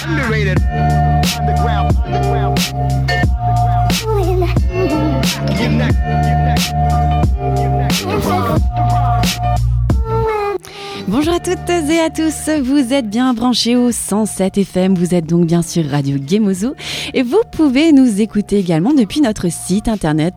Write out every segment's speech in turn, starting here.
Underrated. Underground. You're next. Bonjour à toutes et à tous, vous êtes bien branchés au 107 FM, vous êtes donc bien sur Radio Gemozo et vous pouvez nous écouter également depuis notre site internet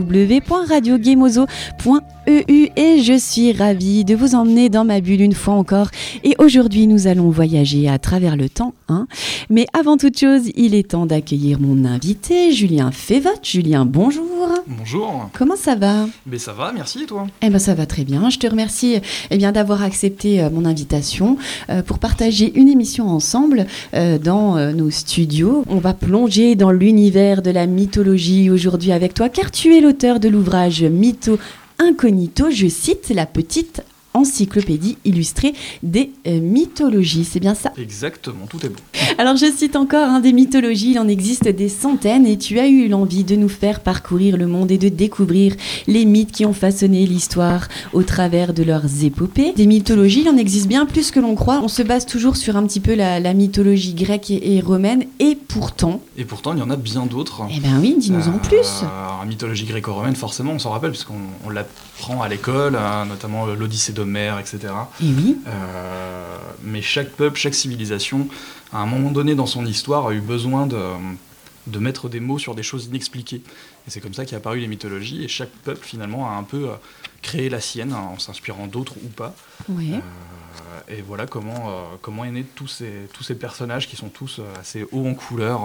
www.radiogemozo.eu et je suis ravie de vous emmener dans ma bulle une fois encore et aujourd'hui nous allons voyager à travers le temps. Mais avant toute chose, il est temps d'accueillir mon invité, Julien Févotte. Julien, bonjour. Bonjour. Comment ça va ? Ben ça va, merci et toi ? Ça va très bien. Je te remercie d'avoir accepté mon invitation pour partager une émission ensemble dans nos studios. On va plonger dans l'univers de la mythologie aujourd'hui avec toi, car tu es l'auteur de l'ouvrage Mytho Incognito, je cite, la petite encyclopédie illustrée des mythologies. C'est bien ça ? Exactement, tout est bon. Alors je cite encore, des mythologies, il en existe des centaines et tu as eu l'envie de nous faire parcourir le monde et de découvrir les mythes qui ont façonné l'histoire au travers de leurs épopées. Des mythologies, il en existe bien plus que l'on croit. On se base toujours sur un petit peu la mythologie grecque et romaine et pourtant... Et pourtant, il y en a bien d'autres. Eh bien oui, dis-nous en plus. La mythologie gréco-romaine, forcément, on s'en rappelle, puisqu'on l'apprend à l'école, notamment l'Odyssée d'Homère, etc. Et oui. Mais chaque peuple, chaque civilisation, à un moment donné dans son histoire, a eu besoin de mettre des mots sur des choses inexpliquées. Et c'est comme ça qu'est apparu les mythologies, et chaque peuple, finalement, a un peu créé la sienne, en s'inspirant d'autres ou pas. Oui. Et voilà comment est né tous ces personnages qui sont tous assez hauts en couleur.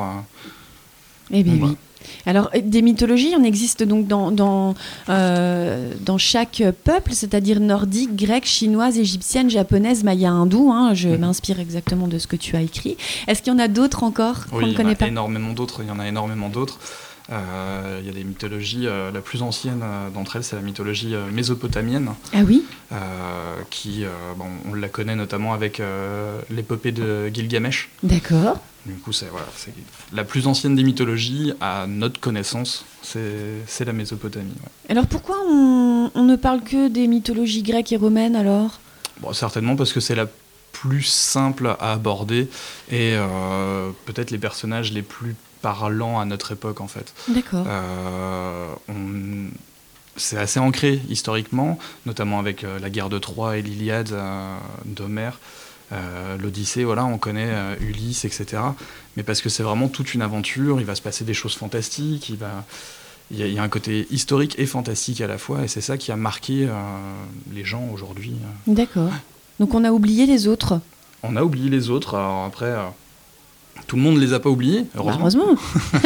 Eh bien oui. Alors, des mythologies, il en existe donc dans chaque peuple, c'est-à-dire nordique, grec, chinoise, égyptienne, japonaise, maya, hindoue. Je m'inspire exactement de ce que tu as écrit. Est-ce qu'il y en a d'autres encore qu'on ne connaît pas ? Il y en a énormément d'autres. Il y a des mythologies, la plus ancienne d'entre elles, c'est la mythologie mésopotamienne. Ah oui ? On la connaît notamment avec l'épopée de Gilgamesh. D'accord. Du coup, c'est la plus ancienne des mythologies, à notre connaissance, c'est la Mésopotamie. Ouais. Alors pourquoi on ne parle que des mythologies grecques et romaines alors ? Certainement parce que c'est la plus simple à aborder et peut-être les personnages les plus parlants à notre époque en fait. D'accord. C'est assez ancré historiquement, notamment avec la guerre de Troie et l'Iliade d'Homère. L'Odyssée, on connaît Ulysse, etc. Mais parce que c'est vraiment toute une aventure, il va se passer des choses fantastiques, il y a un côté historique et fantastique à la fois, et c'est ça qui a marqué les gens aujourd'hui. D'accord. Donc on a oublié les autres. On a oublié les autres, alors après, tout le monde ne les a pas oubliés, heureusement.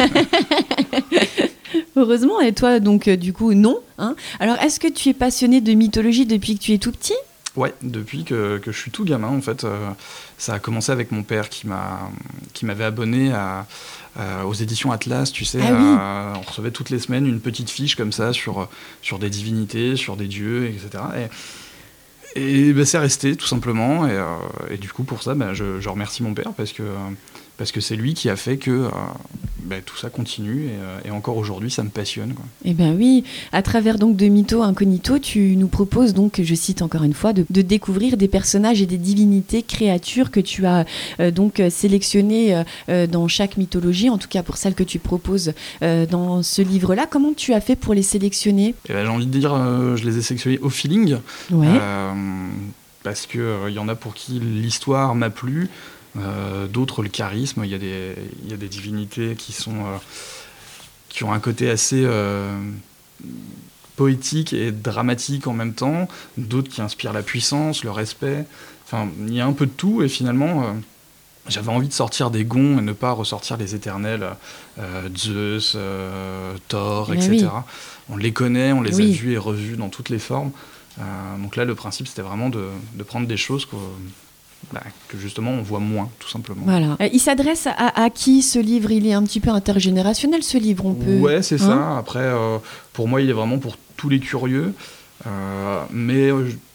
Heureusement, et toi, donc, du coup, non. Alors, est-ce que tu es passionné de mythologie depuis que tu es tout petit ? Ouais, depuis que je suis tout gamin, en fait. Ça a commencé avec mon père qui m'avait abonné aux éditions Atlas, tu sais. Ah oui. On recevait toutes les semaines une petite fiche comme ça sur des divinités, sur des dieux, etc. Et c'est resté, tout simplement. Et du coup, pour ça, je remercie mon père parce que c'est lui qui a fait que tout ça continue et encore aujourd'hui ça me passionne, quoi. Eh bien oui, à travers donc de Mytho Incognito, tu nous proposes donc, je cite encore une fois, de découvrir des personnages et des divinités, créatures que tu as donc sélectionnées dans chaque mythologie, en tout cas pour celles que tu proposes dans ce livre-là. Comment tu as fait pour les sélectionner ? J'ai envie de dire, je les ai sélectionnés au feeling, ouais. Parce qu'il y en a pour qui l'histoire m'a plu. D'autres le charisme, il y a des divinités qui ont un côté assez poétique et dramatique en même temps, d'autres qui inspirent la puissance, le respect, enfin il y a un peu de tout et finalement j'avais envie de sortir des gonds et ne pas ressortir les éternels Zeus, Thor, etc. Oui. On les connaît, on les oui. a vus et revus dans toutes les formes, donc là le principe c'était vraiment de prendre des choses que justement on voit moins, tout simplement. Voilà. Il s'adresse à qui ce livre ? Il est un petit peu intergénérationnel ce livre, on peut... Ouais, c'est ça. Après, pour moi, il est vraiment pour tous les curieux. Mais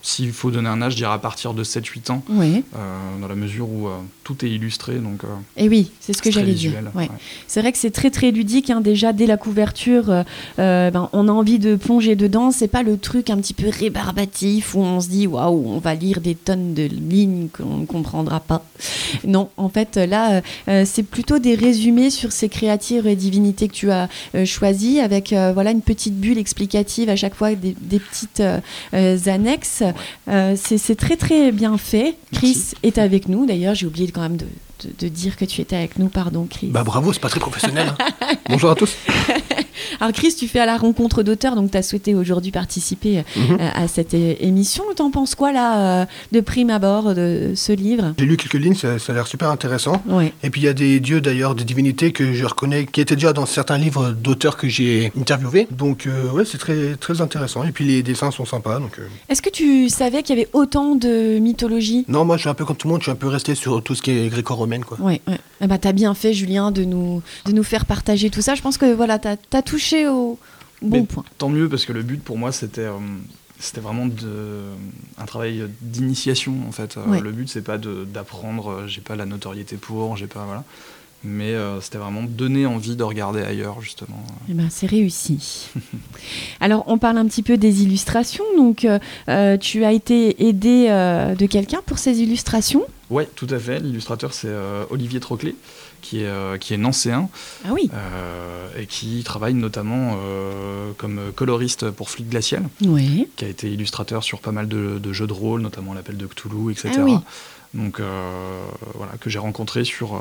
s'il faut donner un âge, je dirais à partir de 7-8 ans, Oui. dans la mesure où tout est illustré. Donc, Et oui, c'est ce que c'est très j'allais dire. visuel, Ouais. ouais. C'est vrai que c'est très très ludique, hein. Déjà dès la couverture, on a envie de plonger dedans. C'est pas le truc un petit peu rébarbatif où on se dit waouh, on va lire des tonnes de lignes qu'on ne comprendra pas. Non, en fait là, c'est plutôt des résumés sur ces créatures et divinités que tu as choisies avec une petite bulle explicative à chaque fois, des petites annexes. C'est très très bien fait. Chris Merci. est avec nous. D'ailleurs, j'ai oublié quand même de dire que tu étais avec nous. Pardon, Chris. Bah bravo, c'est pas très professionnel. Hein. Bonjour à tous. Alors, Chris, tu fais à la rencontre d'auteurs, donc tu as souhaité aujourd'hui participer à cette émission. T'en penses quoi, là, de prime abord, de ce livre ? J'ai lu quelques lignes, ça a l'air super intéressant. Oui. Et puis il y a des dieux d'ailleurs, des divinités que je reconnais, qui étaient déjà dans certains livres d'auteurs que j'ai interviewés. Donc ouais, c'est très, très intéressant. Et puis les dessins sont sympas. Donc, Est-ce que tu savais qu'il y avait autant de mythologie ? Non, moi je suis un peu comme tout le monde, je suis un peu resté sur tout ce qui est gréco-romaine, quoi. Oui. Eh ben, t'as bien fait, Julien, de nous faire partager tout ça. Je pense que voilà, t'as touché au bon Mais point. tant mieux, parce que le but pour moi, c'était vraiment un travail d'initiation, en fait. Ouais. Le but, c'est pas d'apprendre, j'ai pas la notoriété pour, j'ai pas... Voilà. Mais c'était vraiment donner envie de regarder ailleurs, justement. Eh ben, c'est réussi. Alors, on parle un petit peu des illustrations. Donc, tu as été aidé de quelqu'un pour ces illustrations ? Ouais, tout à fait. L'illustrateur, c'est Olivier Troclet, qui est nancéen, Ah oui. et qui travaille notamment comme coloriste pour Fluide Glacial, Oui. qui a été illustrateur sur pas mal de jeux de rôle, notamment l'Appel de Cthulhu, etc. Ah oui. Donc, voilà, que j'ai rencontré sur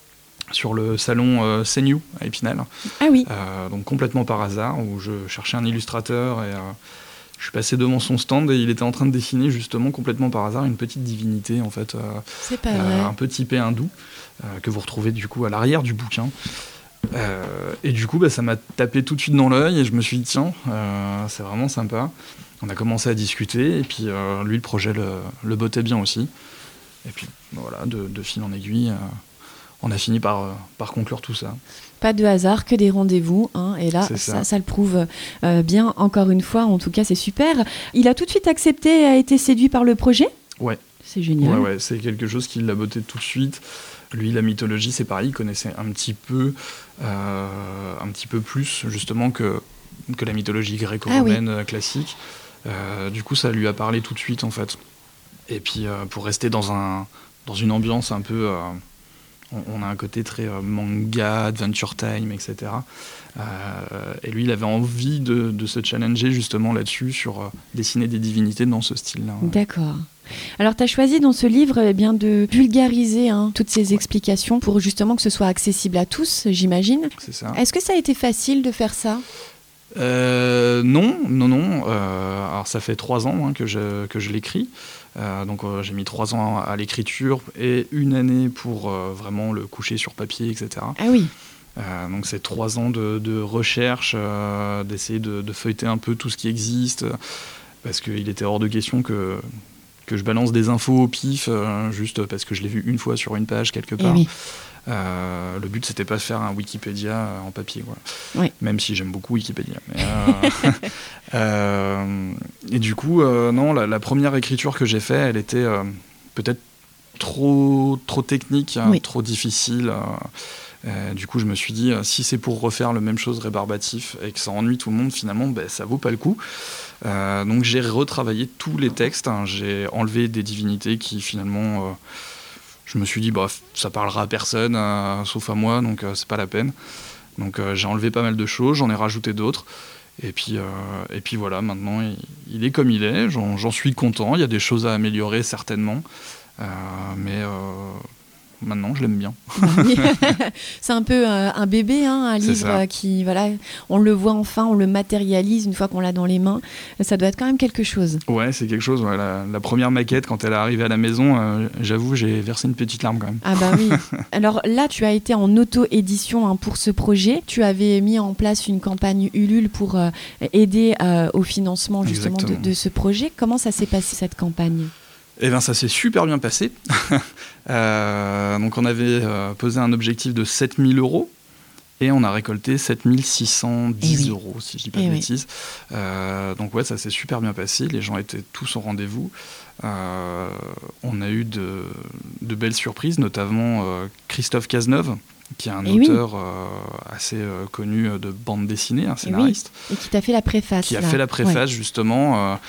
le salon CNU à Épinal. Ah oui. Donc complètement par hasard, où je cherchais un illustrateur et je suis passé devant son stand et il était en train de dessiner justement complètement par hasard une petite divinité, en fait, C'est pas vrai. un peu typé hindou, que vous retrouvez du coup à l'arrière du bouquin. Et du coup, ça m'a tapé tout de suite dans l'œil et je me suis dit tiens, c'est vraiment sympa. On a commencé à discuter et puis lui, le projet le bottait bien aussi. Et puis voilà, de fil en aiguille, on a fini par conclure tout ça. Pas de hasard, que des rendez-vous. Hein, et là, C'est ça. ça le prouve bien, encore une fois. En tout cas, c'est super. Il a tout de suite accepté et a été séduit par le projet ? Ouais. C'est génial. Ouais, c'est quelque chose qui l'a botté tout de suite. Lui, la mythologie, c'est pareil, il connaissait un petit peu plus justement que la mythologie gréco-romaine classique. Du coup, ça lui a parlé tout de suite, en fait. Et puis, pour rester dans une ambiance un peu... on a un côté très manga, Adventure Time, etc. Et lui, il avait envie de se challenger justement là-dessus, sur dessiner des divinités dans ce style-là. D'accord. Alors, tu as choisi dans ce livre de vulgariser toutes ces explications pour justement que ce soit accessible à tous, j'imagine. C'est ça. Est-ce que ça a été facile de faire ça ? Non. Alors, ça fait 3 ans que je l'écris. Donc j'ai mis 3 ans à l'écriture et 1 année pour vraiment le coucher sur papier, etc. Ah oui. Donc c'est 3 ans de recherche, d'essayer de feuilleter un peu tout ce qui existe, parce qu'il était hors de question que je balance des infos au pif, juste parce que je l'ai vu une fois sur une page quelque part. Eh oui. Le but, c'était pas de faire un Wikipédia en papier, quoi. Oui. Même si j'aime beaucoup Wikipédia. Mais, et du coup, non, la première écriture que j'ai faite, elle était peut-être trop technique, Oui. trop difficile. Du coup, je me suis dit, si c'est pour refaire le même chose rébarbatif et que ça ennuie tout le monde, finalement, ça vaut pas le coup. Donc j'ai retravaillé tous les textes. J'ai enlevé des divinités qui finalement... je me suis dit, ça parlera à personne, sauf à moi, donc c'est pas la peine. Donc j'ai enlevé pas mal de choses, j'en ai rajouté d'autres. Et puis voilà, maintenant il est comme il est, j'en suis content. Il y a des choses à améliorer certainement, mais maintenant je l'aime bien. C'est un peu un bébé, un C'est livre ça. qui, voilà, on le voit enfin, on le matérialise une fois qu'on l'a dans les mains. Ça doit être quand même quelque chose. Ouais, c'est quelque chose. Ouais. La première maquette, quand elle est arrivée à la maison, j'avoue, j'ai versé une petite larme quand même. Ah bah oui. Alors là, tu as été en auto-édition pour ce projet. Tu avais mis en place une campagne Ulule pour aider au financement justement Exactement. de ce projet. Comment ça s'est passé cette campagne ? Eh bien, ça s'est super bien passé. Donc, on avait posé un objectif de 7 000 €. Et on a récolté 7610 Eh oui. euros, si je dis pas Eh de oui. bêtises. Donc ouais, ça s'est super bien passé. Les gens étaient tous au rendez-vous. On a eu de belles surprises, notamment Christophe Cazeneuve, qui est un Eh oui. auteur assez connu de bande dessinée, un scénariste, Et qui t'a fait la préface. qui a là. fait la préface Ouais. justement.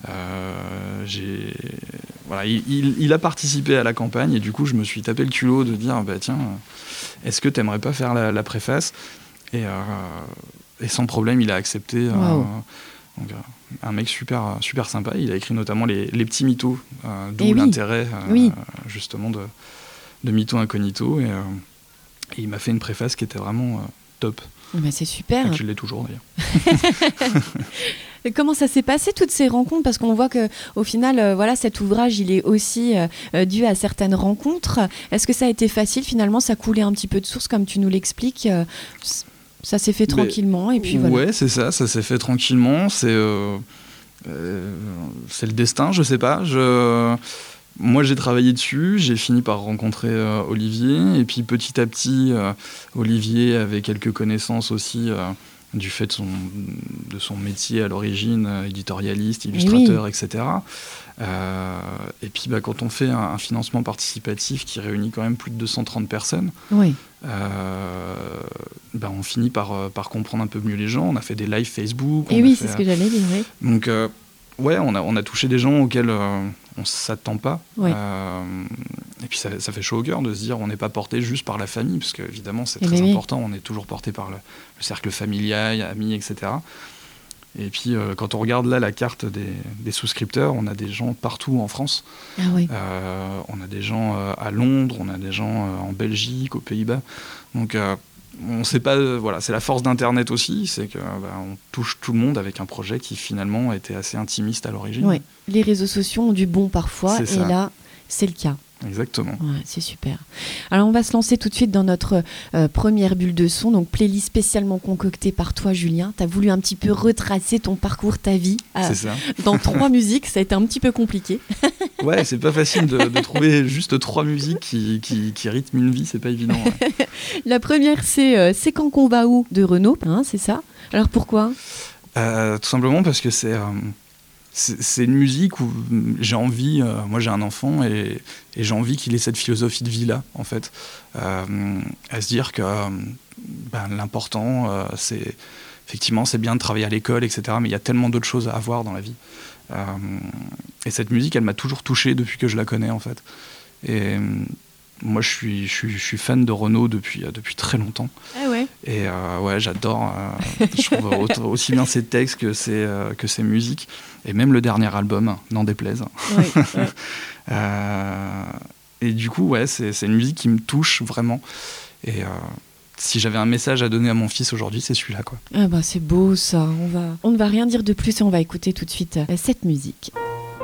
Voilà, il a participé à la campagne et du coup je me suis tapé le culot de dire bah tiens, est-ce que t'aimerais pas faire la préface et sans problème il a accepté. Wow. Donc, un mec super sympa. Il a écrit notamment les petits mythos, d'où Eh oui. l'intérêt Oui. justement de Mytho Incognito et il m'a fait une préface qui était vraiment top. Bah, c'est super. Qui l'est toujours d'ailleurs. Et comment ça s'est passé toutes ces rencontres? Parce qu'on voit que au final, voilà, cet ouvrage, il est aussi dû à certaines rencontres. Est-ce que ça a été facile finalement? Ça coulait un petit peu de source comme tu nous l'expliques. Ça s'est fait tranquillement et puis voilà. Ouais, c'est ça s'est fait tranquillement. C'est le destin, je sais pas. Moi, j'ai travaillé dessus, j'ai fini par rencontrer Olivier, et puis petit à petit, Olivier avait quelques connaissances aussi du fait de son métier à l'origine, éditorialiste, illustrateur, etc. Et puis, quand on fait un financement participatif qui réunit quand même plus de 230 personnes, Oui. on finit par comprendre un peu mieux les gens. On a fait des lives Facebook. Et oui, c'est ce que j'allais dire. Oui. Donc, ouais, on a touché des gens auxquels on ne s'attend pas. Ouais. Et puis ça fait chaud au cœur de se dire on n'est pas porté juste par la famille, parce qu'évidemment c'est Eh très ben oui. important, on est toujours porté par le cercle familial, amis, etc. Et puis quand on regarde là la carte des souscripteurs, on a des gens partout en France. Ah oui. On a des gens à Londres, on a des gens en Belgique, aux Pays-Bas. Donc on sait pas, voilà, c'est la force d'Internet aussi, c'est que on touche tout le monde avec un projet qui finalement était assez intimiste à l'origine. Ouais. Les réseaux sociaux ont du bon parfois, C'est et ça. là, c'est le cas. Exactement. Ouais, c'est super. Alors, on va se lancer tout de suite dans notre première bulle de son, donc playlist spécialement concoctée par toi, Julien. Tu as voulu un petit peu retracer ton parcours, ta vie, C'est ça. dans 3 musiques. Ça a été un petit peu compliqué. Ouais, c'est pas facile de trouver juste 3 musiques qui rythment une vie, c'est pas évident. Ouais. La première, c'est Quand qu'on va où de Renaud, hein, c'est ça? Alors, pourquoi? Tout simplement parce que c'est une musique où j'ai envie, moi j'ai un enfant et j'ai envie qu'il ait cette philosophie de vie-là, en fait. À se dire que l'important, c'est effectivement, c'est bien de travailler à l'école, etc. Mais il y a tellement d'autres choses à avoir dans la vie. Et cette musique, elle m'a toujours touché depuis que je la connais, en fait. Et moi, je suis fan de Renaud depuis très longtemps. Ah ouais. Et ouais, j'adore. Je trouve aussi bien ses textes que ses musiques. Et même le dernier album, n'en déplaise. Ouais, ouais. Et du coup, ouais, c'est une musique qui me touche vraiment. Et si j'avais un message à donner à mon fils aujourd'hui, c'est celui-là, quoi. Ah bah, c'est beau ça. On ne va rien dire de plus et on va écouter tout de suite cette musique.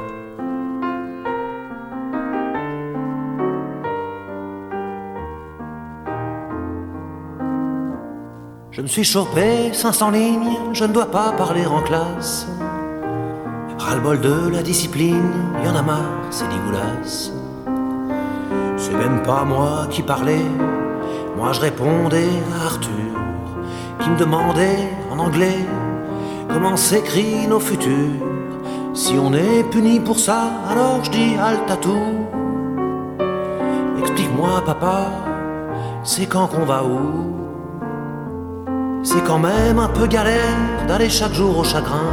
Je me suis chopé 500 lignes, je ne dois pas parler en classe. Ras-le-bol de la discipline, y en a marre, c'est dégueulasse. C'est même pas moi qui parlais, moi je répondais à Arthur, qui me demandait en anglais comment s'écrit nos futurs. Si on est puni pour ça, alors je dis halte à tout. Explique-moi papa, c'est quand qu'on va où? C'est quand même un peu galère d'aller chaque jour au chagrin.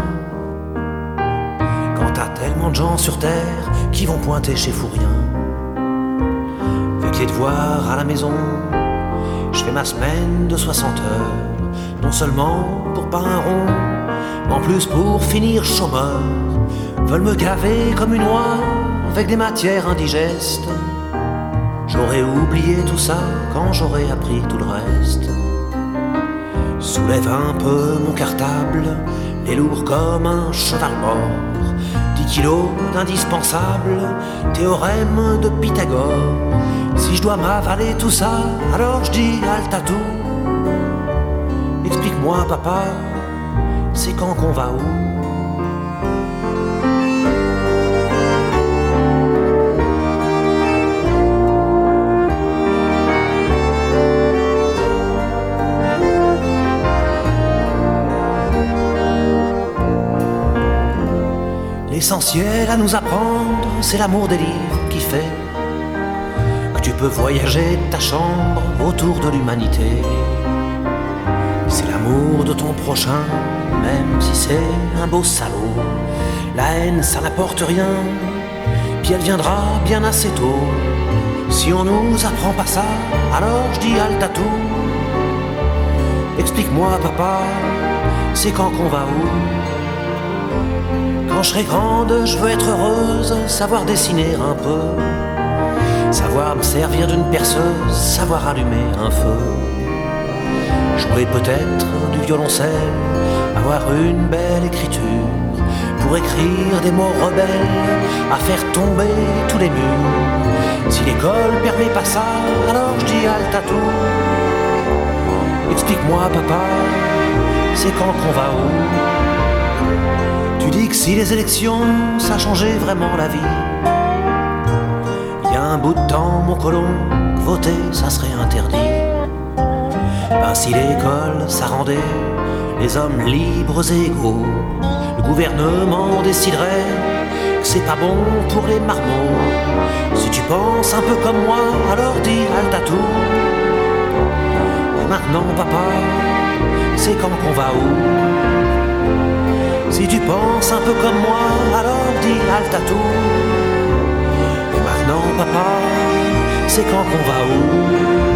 Quand t'as tellement de gens sur terre qui vont pointer chez Fourien. Avec les devoirs à la maison, je fais ma semaine de 60 heures. Non seulement pour pas un rond, mais en plus pour finir chômeur. Veulent me gaver comme une oie avec des matières indigestes. J'aurais oublié tout ça quand j'aurais appris tout le reste. Soulève un peu mon cartable, les lourd comme un cheval mort. 10 kilos d'indispensable, théorème de Pythagore. Si je dois m'avaler tout ça, alors je dis halte à tout. Explique-moi papa, c'est quand qu'on va où? L'essentiel à nous apprendre, c'est l'amour des livres qui fait que tu peux voyager de ta chambre autour de l'humanité. C'est l'amour de ton prochain, même si c'est un beau salaud. La haine, ça n'apporte rien, puis elle viendra bien assez tôt. Si on nous apprend pas ça, alors je dis halte à tout. Explique-moi papa, c'est quand qu'on va où? Quand je serai grande, je veux être heureuse, savoir dessiner un peu, savoir me servir d'une perceuse, savoir allumer un feu, jouer peut-être du violoncelle, avoir une belle écriture, pour écrire des mots rebelles, à faire tomber tous les murs. Si l'école permet pas ça, alors je dis halte à tout. Explique-moi papa, c'est quand qu'on va où? Tu dis que si les élections, ça changeait vraiment la vie. Il y a un bout de temps, mon colon, voter, ça serait interdit. Ben si l'école, ça rendait les hommes libres et égaux, le gouvernement déciderait que c'est pas bon pour les marmots. Si tu penses un peu comme moi, alors dis halte à tout. Et maintenant papa, c'est quand qu'on va où? Si tu penses un peu comme moi, alors dis halte à tout. Et maintenant papa, c'est quand qu'on va où?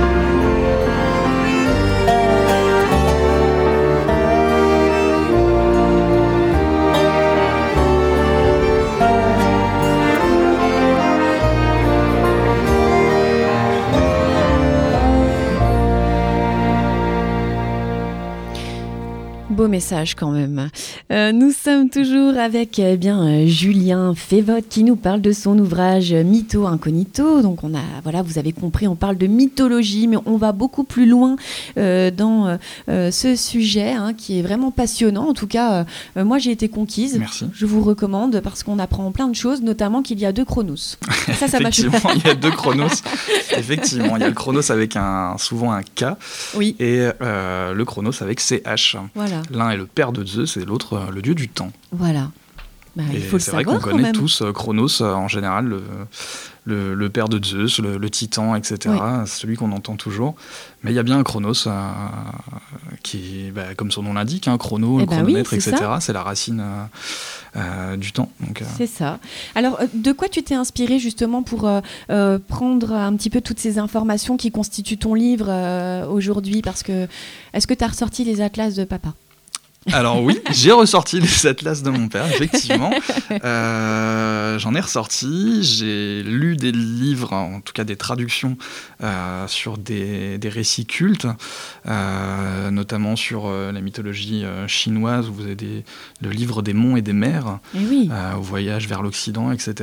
Beau message quand même. Nous sommes toujours avec Julien Févotte qui nous parle de son ouvrage Mytho Incognito. Donc vous avez compris, on parle de mythologie, mais on va beaucoup plus loin dans ce sujet qui est vraiment passionnant. En tout cas, moi j'ai été conquise. Merci. Je vous recommande parce qu'on apprend plein de choses, notamment qu'il y a 2 chronos. Ça m'a fait. Effectivement, il y a 2 chronos. Effectivement, il y a le chronos avec souvent un K, oui. Et le chronos avec CH. Voilà. L'un est le père de Zeus et l'autre le dieu du temps. Voilà. Il faut le c'est vrai savoir qu'on quand connaît même. tous Chronos en général, le père de Zeus, le titan, etc. Oui. C'est celui qu'on entend toujours. Mais il y a bien un Chronos qui, comme son nom l'indique, chrono, le chronomètre, oui, c'est etc. ça. C'est la racine du temps. Donc, c'est ça. Alors, de quoi tu t'es inspiré justement pour prendre un petit peu toutes ces informations qui constituent ton livre aujourd'hui? Parce que, est-ce que tu as ressorti les atlas de papa? Alors oui, j'ai ressorti les atlas de mon père, effectivement. J'en ai ressorti, j'ai lu des livres, en tout cas des traductions sur des récits cultes, notamment sur la mythologie chinoise, où vous avez le livre des monts et des mers, au voyage vers l'Occident, etc.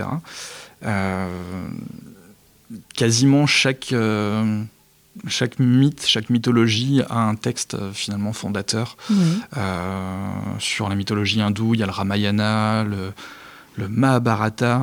Quasiment chaque mythe, chaque mythologie a un texte finalement fondateur. Sur la mythologie hindoue, il y a le Ramayana, le Mahabharata,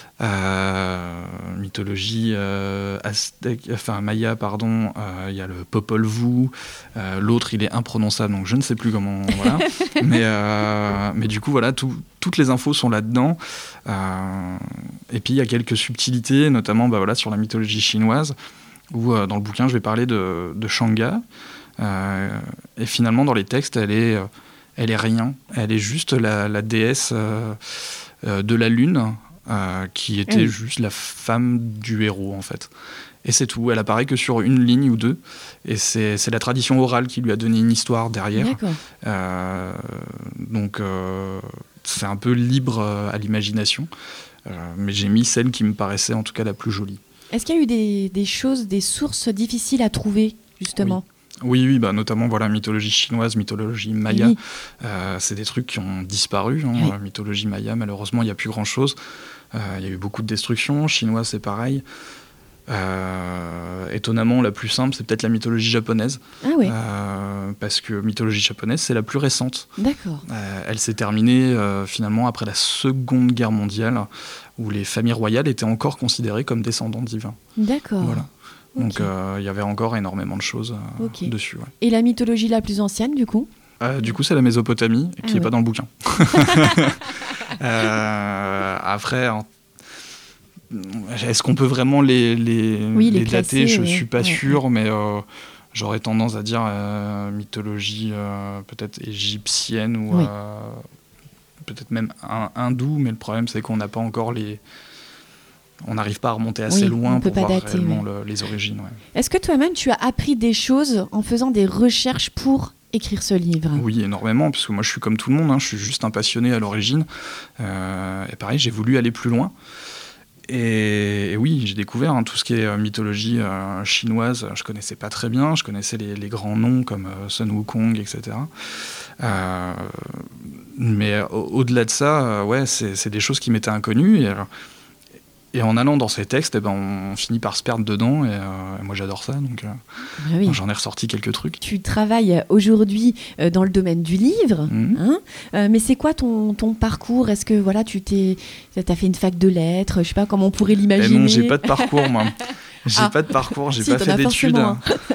mythologie aztèque, maya, pardon, il y a le Popol Vuh, l'autre il est imprononçable, donc je ne sais plus comment, voilà. mais du coup, voilà, toutes les infos sont là-dedans. Et puis il y a quelques subtilités, notamment sur la mythologie chinoise, où dans le bouquin je vais parler de Shanga, et finalement dans les textes elle est rien, elle est juste la déesse de la lune, qui était juste la femme du héros en fait, et c'est tout. Elle apparaît que sur une ligne ou 2, et c'est la tradition orale qui lui a donné une histoire derrière. Donc c'est un peu libre à l'imagination, mais j'ai mis celle qui me paraissait en tout cas la plus jolie. Est-ce qu'il y a eu des choses, des sources difficiles à trouver, justement? Oui, notamment mythologie chinoise, mythologie maya. C'est des trucs qui ont disparu. Mythologie maya, malheureusement, il n'y a plus grand-chose. Il y a eu beaucoup de destruction. Chinois, c'est pareil. Étonnamment, la plus simple, c'est peut-être la mythologie japonaise. Parce que mythologie japonaise, c'est la plus récente. D'accord. Elle s'est terminée finalement après la Seconde Guerre mondiale, où les familles royales étaient encore considérées comme descendants divins. D'accord. Voilà. Donc il y avait encore énormément de choses dessus. Ouais. Et la mythologie la plus ancienne, du coup? Du coup, c'est la Mésopotamie, qui n'est pas dans le bouquin. Après, est-ce qu'on peut vraiment les dater? classer, Je oui. suis pas Ouais, sûr, mais j'aurais tendance à dire mythologie peut-être égyptienne ou Oui. peut-être même hindoue, mais le problème c'est qu'on n'a pas encore on n'arrive pas à remonter assez Oui, loin on peut pour pas voir dater, réellement les origines. Ouais. Est-ce que toi-même, tu as appris des choses en faisant des recherches pour écrire ce livre? Oui, énormément, parce que moi je suis comme tout le monde, je suis juste un passionné à l'origine. Et pareil, j'ai voulu aller plus loin. Et oui, j'ai découvert tout ce qui est mythologie chinoise, je connaissais pas très bien, je connaissais les grands noms comme Sun Wukong, etc. Mais au-delà de ça, ouais, c'est des choses qui m'étaient inconnues. Et en allant dans ces textes, on finit par se perdre dedans. Et moi, j'adore ça. Donc, Ah oui. j'en ai ressorti quelques trucs. Tu travailles aujourd'hui dans le domaine du livre, mais c'est quoi ton parcours? Est-ce que voilà, t'as fait une fac de lettres? Je sais pas comment on pourrait l'imaginer. Non, j'ai pas de parcours, moi. J'ai pas de parcours, j'ai Si, pas t'en fait as d'études. forcément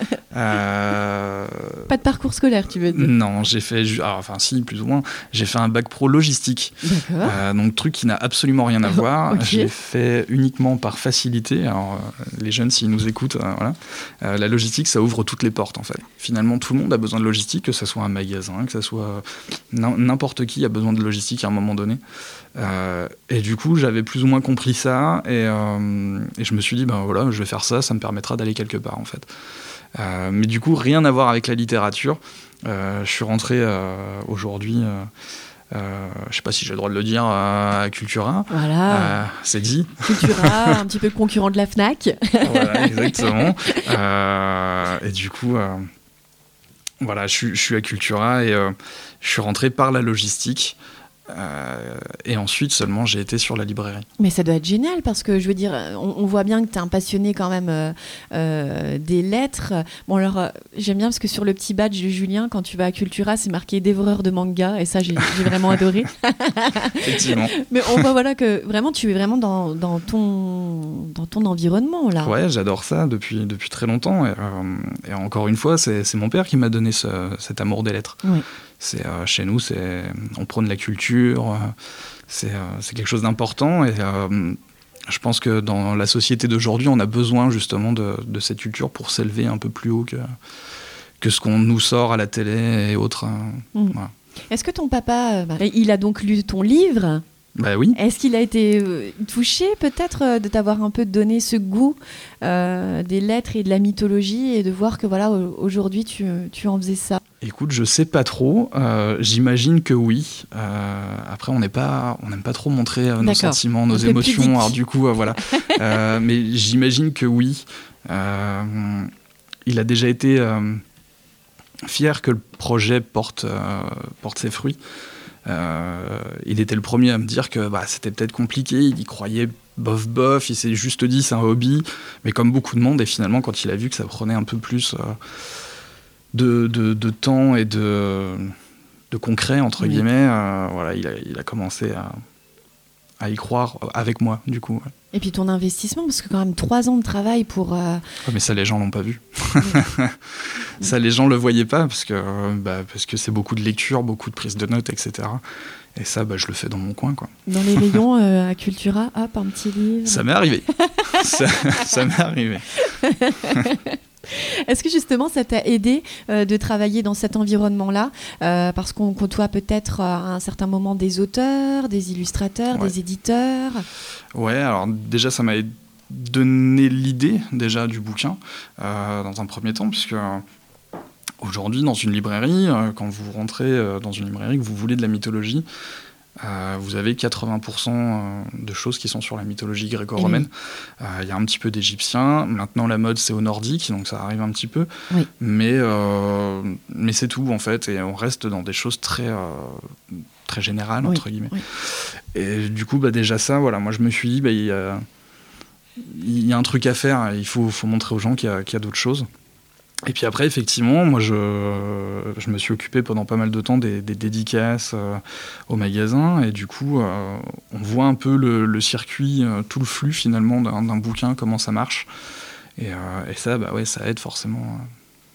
un. Pas de parcours scolaire, tu veux dire? Non, j'ai fait, si, plus ou moins. J'ai fait un bac pro logistique. D'accord. Donc, truc qui n'a absolument rien à voir. Ok. Je l'ai fait uniquement par facilité. Alors, les jeunes, s'ils nous écoutent, voilà. La logistique, ça ouvre toutes les portes, en fait. Finalement, tout le monde a besoin de logistique, que ce soit un magasin, que ce soit n'importe qui a besoin de logistique à un moment donné. Et du coup, j'avais plus ou moins compris ça. Et je me suis dit, voilà, je vais faire ça, ça me permettra d'aller quelque part, en fait. Mais du coup, rien à voir avec la littérature. Je suis rentré aujourd'hui, je sais pas si j'ai le droit de le dire, à Cultura. Voilà. C'est dit. Cultura, un petit peu le concurrent de la Fnac. Voilà, exactement. Et du coup, voilà, je suis à Cultura et je suis rentré par la logistique. Et ensuite seulement j'ai été sur la librairie. Mais ça doit être génial parce que je veux dire, on voit bien que tu es un passionné quand même des lettres. Bon alors j'aime bien parce que sur le petit badge de Julien, quand tu vas à Cultura, c'est marqué dévoreur de manga et ça j'ai vraiment adoré. Effectivement. Mais on voit voilà que vraiment tu es vraiment dans ton environnement là. Ouais, j'adore ça depuis très longtemps et encore une fois c'est mon père qui m'a donné cet amour des lettres. Oui. Chez nous, on prône la culture, c'est quelque chose d'important et je pense que dans la société d'aujourd'hui, on a besoin justement de cette culture pour s'élever un peu plus haut que ce qu'on nous sort à la télé et autres. Voilà. Est-ce que ton papa, il a donc lu ton livre ? Bah oui. Est-ce qu'il a été touché peut-être de t'avoir un peu donné ce goût des lettres et de la mythologie et de voir que voilà aujourd'hui tu en faisais ça? Écoute, je sais pas trop. J'imagine que oui. Après, on n'aime pas trop montrer nos sentiments, nos émotions. Pudique. Alors du coup, voilà. Mais j'imagine que oui. Il a déjà été fier que le projet porte ses fruits. Il était le premier à me dire que c'était peut-être compliqué. Il y croyait bof. Il s'est juste dit c'est un hobby. Mais comme beaucoup de monde, et finalement, quand il a vu que ça prenait un peu plus de temps et de concret entre guillemets, voilà, il a commencé à y croire avec moi du coup. Ouais. Et puis ton investissement, parce que quand même 3 ans de travail pour... Mais ça les gens l'ont pas vu. Ça les gens le voyaient pas parce que c'est beaucoup de lecture, beaucoup de prise de notes, etc. Et ça, je le fais dans mon coin, quoi. Dans les rayons à Cultura, hop, un petit livre. Ça m'est arrivé. ça m'est arrivé. Est-ce que justement ça t'a aidé de travailler dans cet environnement-là parce qu'on côtoie peut-être à un certain moment des auteurs, des illustrateurs, Ouais. des éditeurs. Ouais, alors déjà ça m'a donné l'idée déjà du bouquin dans un premier temps, puisque aujourd'hui dans une librairie, quand vous rentrez dans une librairie, que vous voulez de la mythologie, vous avez 80% de choses qui sont sur la mythologie gréco-romaine. Il y a un petit peu d'égyptien. Maintenant, la mode, c'est au nordique, donc ça arrive un petit peu. Oui. Mais c'est tout, en fait. Et on reste dans des choses très générales, entre guillemets. Oui. Et du coup, déjà ça, voilà, moi, je me suis dit, il y a un truc à faire. Il faut montrer aux gens qu'il y a d'autres choses. Et puis après, effectivement, moi, je me suis occupé pendant pas mal de temps des dédicaces au magasin. Et du coup, on voit un peu le circuit, tout le flux, finalement, d'un bouquin, comment ça marche. Et ça, ça aide forcément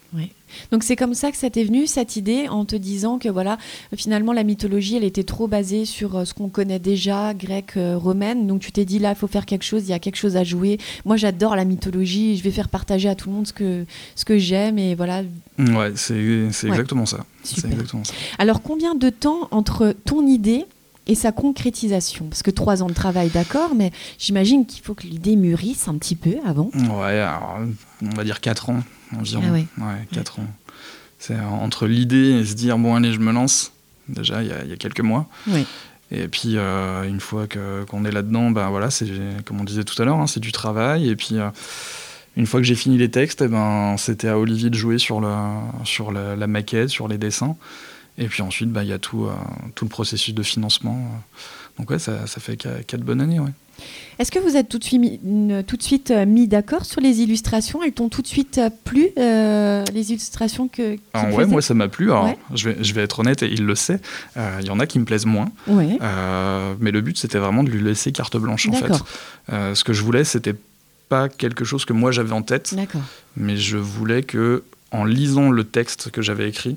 Ouais. Donc c'est comme ça que ça t'est venu, cette idée, en te disant que voilà, finalement la mythologie, elle était trop basée sur ce qu'on connaît déjà, grecque, romaine. Donc tu t'es dit là, il faut faire quelque chose, il y a quelque chose à jouer. Moi j'adore la mythologie, je vais faire partager à tout le monde ce que j'aime et voilà. Ouais, c'est exactement ça. Super. C'est exactement ça. Alors combien de temps entre ton idée et sa concrétisation? Parce que 3 ans de travail, d'accord, mais j'imagine qu'il faut que l'idée mûrisse un petit peu avant. Ouais, alors, on va dire 4 ans environ. Ah ouais. 4 ans. C'est entre l'idée et se dire, bon allez, je me lance, déjà il y a quelques mois. Oui. Et puis une fois qu'on est là-dedans, ben voilà, c'est comme on disait tout à l'heure, hein, c'est du travail. Et puis une fois que j'ai fini les textes, c'était à Olivier de jouer sur la maquette, sur les dessins. Et puis ensuite, il y a tout le processus de financement. Donc ouais, ça fait 4 bonnes années. Ouais. Est-ce que vous êtes tout de suite mis d'accord sur les illustrations? Elles t'ont tout de suite plu, les illustrations qu'il faisait? Moi ça m'a plu. Alors, ouais. je vais être honnête, et il le sait. Il y en a qui me plaisent moins. Ouais. Mais le but, c'était vraiment de lui laisser carte blanche, en fait. Ce que je voulais, c'était pas quelque chose que moi j'avais en tête. D'accord. Mais je voulais que, en lisant le texte que j'avais écrit,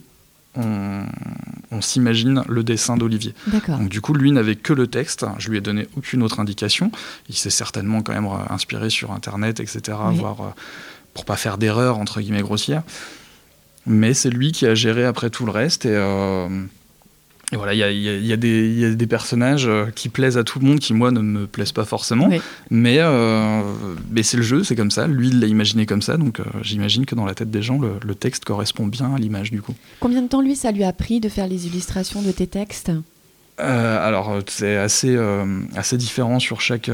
on s'imagine le dessin d'Olivier. D'accord. Donc du coup, lui n'avait que le texte, je lui ai donné aucune autre indication. Il s'est certainement quand même inspiré sur Internet, etc., Oui. voire pour pas faire d'erreur, entre guillemets, grossière. Mais c'est lui qui a géré après tout le reste. Et voilà, il y a des personnages qui plaisent à tout le monde, qui moi ne me plaisent pas forcément. Oui. Mais c'est le jeu, c'est comme ça. Lui, il l'a imaginé comme ça, donc j'imagine que dans la tête des gens, le texte correspond bien à l'image du coup. Combien de temps, lui, ça lui a pris de faire les illustrations de tes textes? Alors, c'est assez différent sur chaque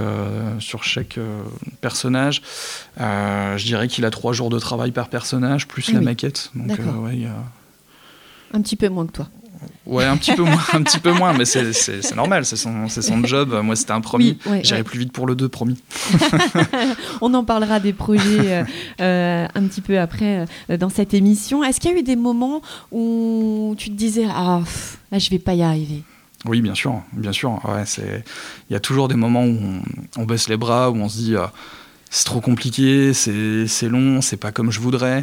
personnage. Je dirais qu'il a 3 jours de travail par personnage, plus la maquette. Donc, ouais, un petit peu moins que toi. Ouais, un petit peu moins, mais c'est normal, c'est son job. Moi, c'était un premier. Oui, ouais, J'irai plus vite pour le 2, promis. On en parlera des projets un petit peu après dans cette émission. Est-ce qu'il y a eu des moments où tu te disais « Ah, là, je vais pas y arriver ». Oui, bien sûr. Ouais, il y a toujours des moments où on baisse les bras, où on se dit c'est trop compliqué, c'est long, c'est pas comme je voudrais.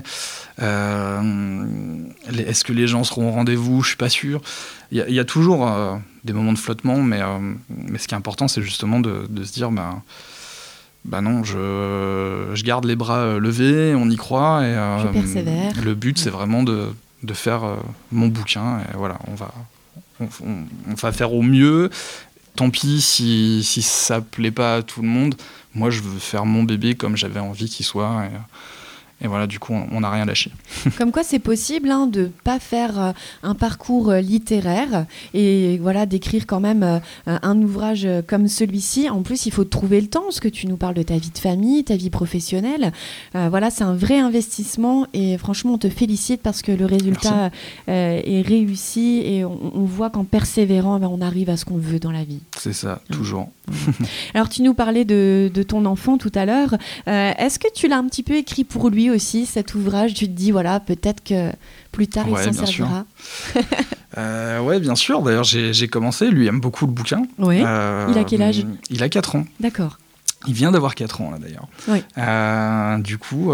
Est-ce que les gens seront au rendez-vous? Je suis pas sûr. Il y a toujours des moments de flottement, mais ce qui est important, c'est justement de se dire non, je garde les bras levés, on y croit. Et, je persévère. Le but, c'est vraiment de faire mon bouquin. Et voilà, on va faire au mieux. Tant pis si ça plaît pas à tout le monde. Moi, je veux faire mon bébé comme j'avais envie qu'il soit. Et voilà, du coup, on n'a rien lâché. Comme quoi, c'est possible de ne pas faire un parcours littéraire et voilà, d'écrire quand même un ouvrage comme celui-ci. En plus, il faut trouver le temps, parce que tu nous parles de ta vie de famille, ta vie professionnelle. Voilà, c'est un vrai investissement et franchement, on te félicite parce que le résultat est réussi et on voit qu'en persévérant, on arrive à ce qu'on veut dans la vie. C'est ça, toujours. Alors, tu nous parlais de ton enfant tout à l'heure. Est-ce que tu l'as un petit peu écrit pour lui aussi, cet ouvrage? Tu te dis, voilà, peut-être que plus tard, il s'en servira. Oui, bien sûr. D'ailleurs, j'ai commencé. Lui aime beaucoup le bouquin. Oui. Il a quel âge? Il a 4 ans. D'accord. Il vient d'avoir 4 ans, là, d'ailleurs. Oui. Du coup,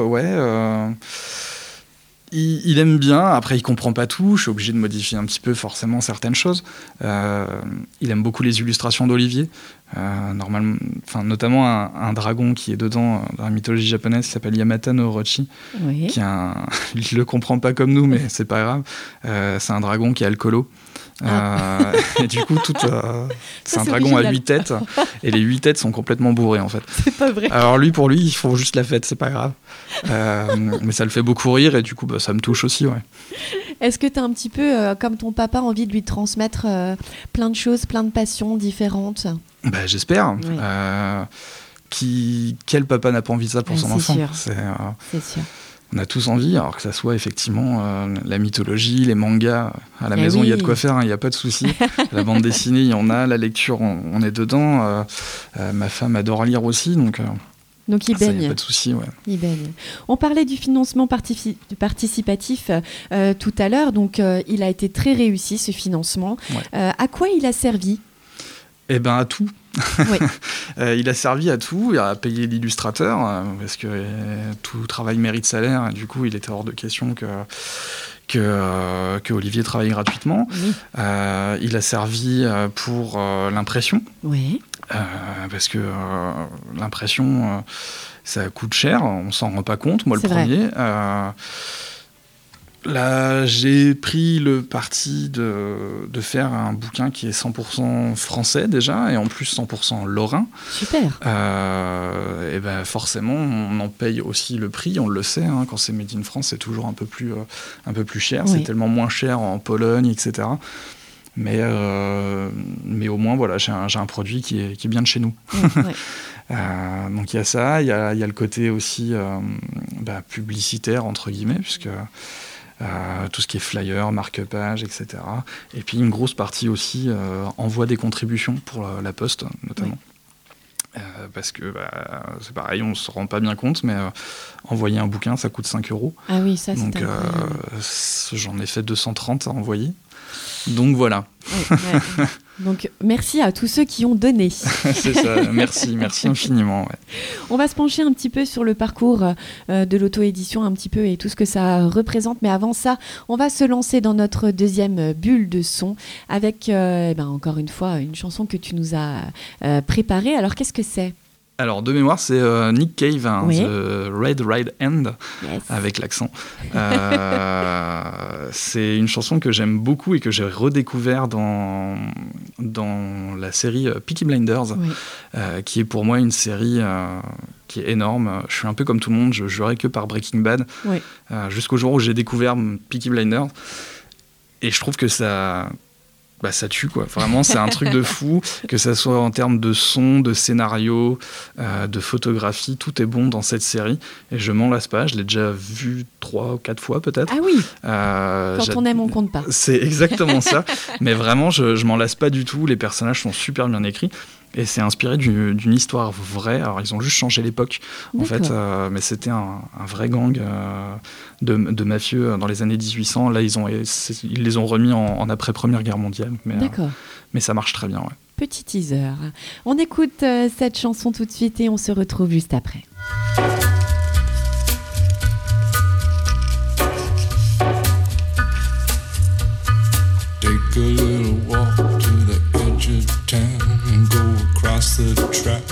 il aime bien. Après, il comprend pas tout. Je suis obligé de modifier un petit peu, forcément, certaines choses. Il aime beaucoup les illustrations d'Olivier. Notamment un dragon qui est dedans dans la mythologie japonaise qui s'appelle Yamata no Orochi. Oui. Il le comprend pas comme nous, mais c'est pas grave. C'est un dragon qui est alcoolo. Et du coup, c'est un dragon original. à 8 têtes. Et les 8 têtes sont complètement bourrées, en fait. C'est pas vrai. Alors pour lui, ils font juste la fête, c'est pas grave. Mais ça le fait beaucoup rire et du coup, ça me touche aussi, ouais. Est-ce que tu as un petit peu, comme ton papa, envie de lui transmettre plein de choses, plein de passions différentes? J'espère. Oui. Quel papa n'a pas envie de ça pour son enfant? C'est sûr. On a tous envie, alors que ça soit effectivement la mythologie, les mangas. À la maison, il y a de quoi faire, il n'y a pas de souci. La bande dessinée, il y en a. La lecture, on est dedans. Ma femme adore lire aussi, donc il baigne. Il n'y a pas de souci, ouais. Il baigne. On parlait du financement participatif tout à l'heure, donc il a été très réussi, ce financement. Ouais. À quoi il a servi? À tout. Oui. Il a servi à tout, à payer l'illustrateur, parce que tout travail mérite salaire, et du coup, il était hors de question que Olivier travaille gratuitement. Oui. Il a servi pour l'impression, Oui. parce que l'impression, ça coûte cher, on s'en rend pas compte, moi C'est le premier. Là, j'ai pris le parti de faire un bouquin qui est 100% français déjà, et en plus 100% lorrain. Super. Et ben forcément, on en paye aussi le prix, on le sait, hein, quand c'est made in France, c'est toujours un peu plus cher. Oui. C'est tellement moins cher en Pologne, etc. Mais au moins, voilà, j'ai un produit qui est bien de chez nous. Ouais. Donc il y a ça, il y a le côté aussi publicitaire, entre guillemets, puisque tout ce qui est flyer, marque-page, etc. Et puis une grosse partie aussi envoie des contributions pour la Poste, notamment. Parce que c'est pareil, on ne se rend pas bien compte, mais envoyer un bouquin, ça coûte 5 €. Ah oui, ça c'est Donc incroyable. j'en ai fait 230 à envoyer. Donc voilà. Ouais. Donc merci à tous ceux qui ont donné. C'est ça, merci infiniment. Ouais. On va se pencher un petit peu sur le parcours de l'auto-édition un petit peu et tout ce que ça représente. Mais avant ça, on va se lancer dans notre deuxième bulle de son avec, encore une fois, une chanson que tu nous as préparée. Alors, qu'est-ce que c'est ? Alors, de mémoire, c'est Nick Cave, hein, Oui. The Red Right Hand, Yes. avec l'accent. C'est une chanson que j'aime beaucoup et que j'ai redécouvert dans la série Peaky Blinders, Oui. qui est pour moi une série qui est énorme. Je suis un peu comme tout le monde, je jurais que par Breaking Bad, Oui. jusqu'au jour où j'ai découvert Peaky Blinders. Et je trouve que ça tue, quoi. Vraiment, c'est un truc de fou, que ça soit en termes de son, de scénario, de photographie, tout est bon dans cette série. Et je m'en lasse pas, je l'ai déjà vu 3 ou 4 fois peut-être. Ah oui, quand on aime, on compte pas. C'est exactement ça. Mais vraiment, je m'en lasse pas du tout. Les personnages sont super bien écrits. Et c'est inspiré d'une histoire vraie. Alors, ils ont juste changé l'époque, en fait. Mais c'était un vrai gang de mafieux dans les années 1800. Là, ils les ont remis en après-première guerre mondiale. Mais ça marche très bien, ouais. Petit teaser. On écoute cette chanson tout de suite et on se retrouve juste après. Take a little walk to the edge of town and go across the track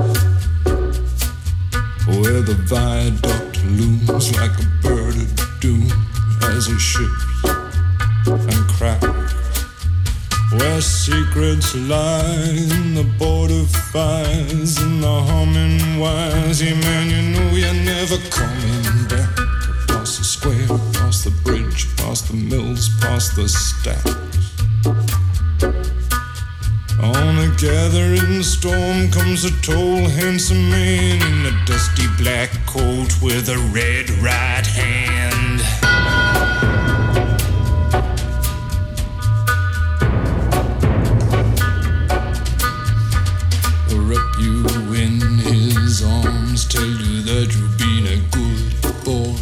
where the viaduct looms like a bird of doom as it ships and cracks, where secrets lie in the border fires and the humming wires. Yeah, man, you know you're never coming back. Past the square, past the bridge, past the mills, past the stacks. On a gathering storm comes a tall, handsome man in a dusty black coat with a red right hand. Wrap you in his arms, tell you that you've been a good boy.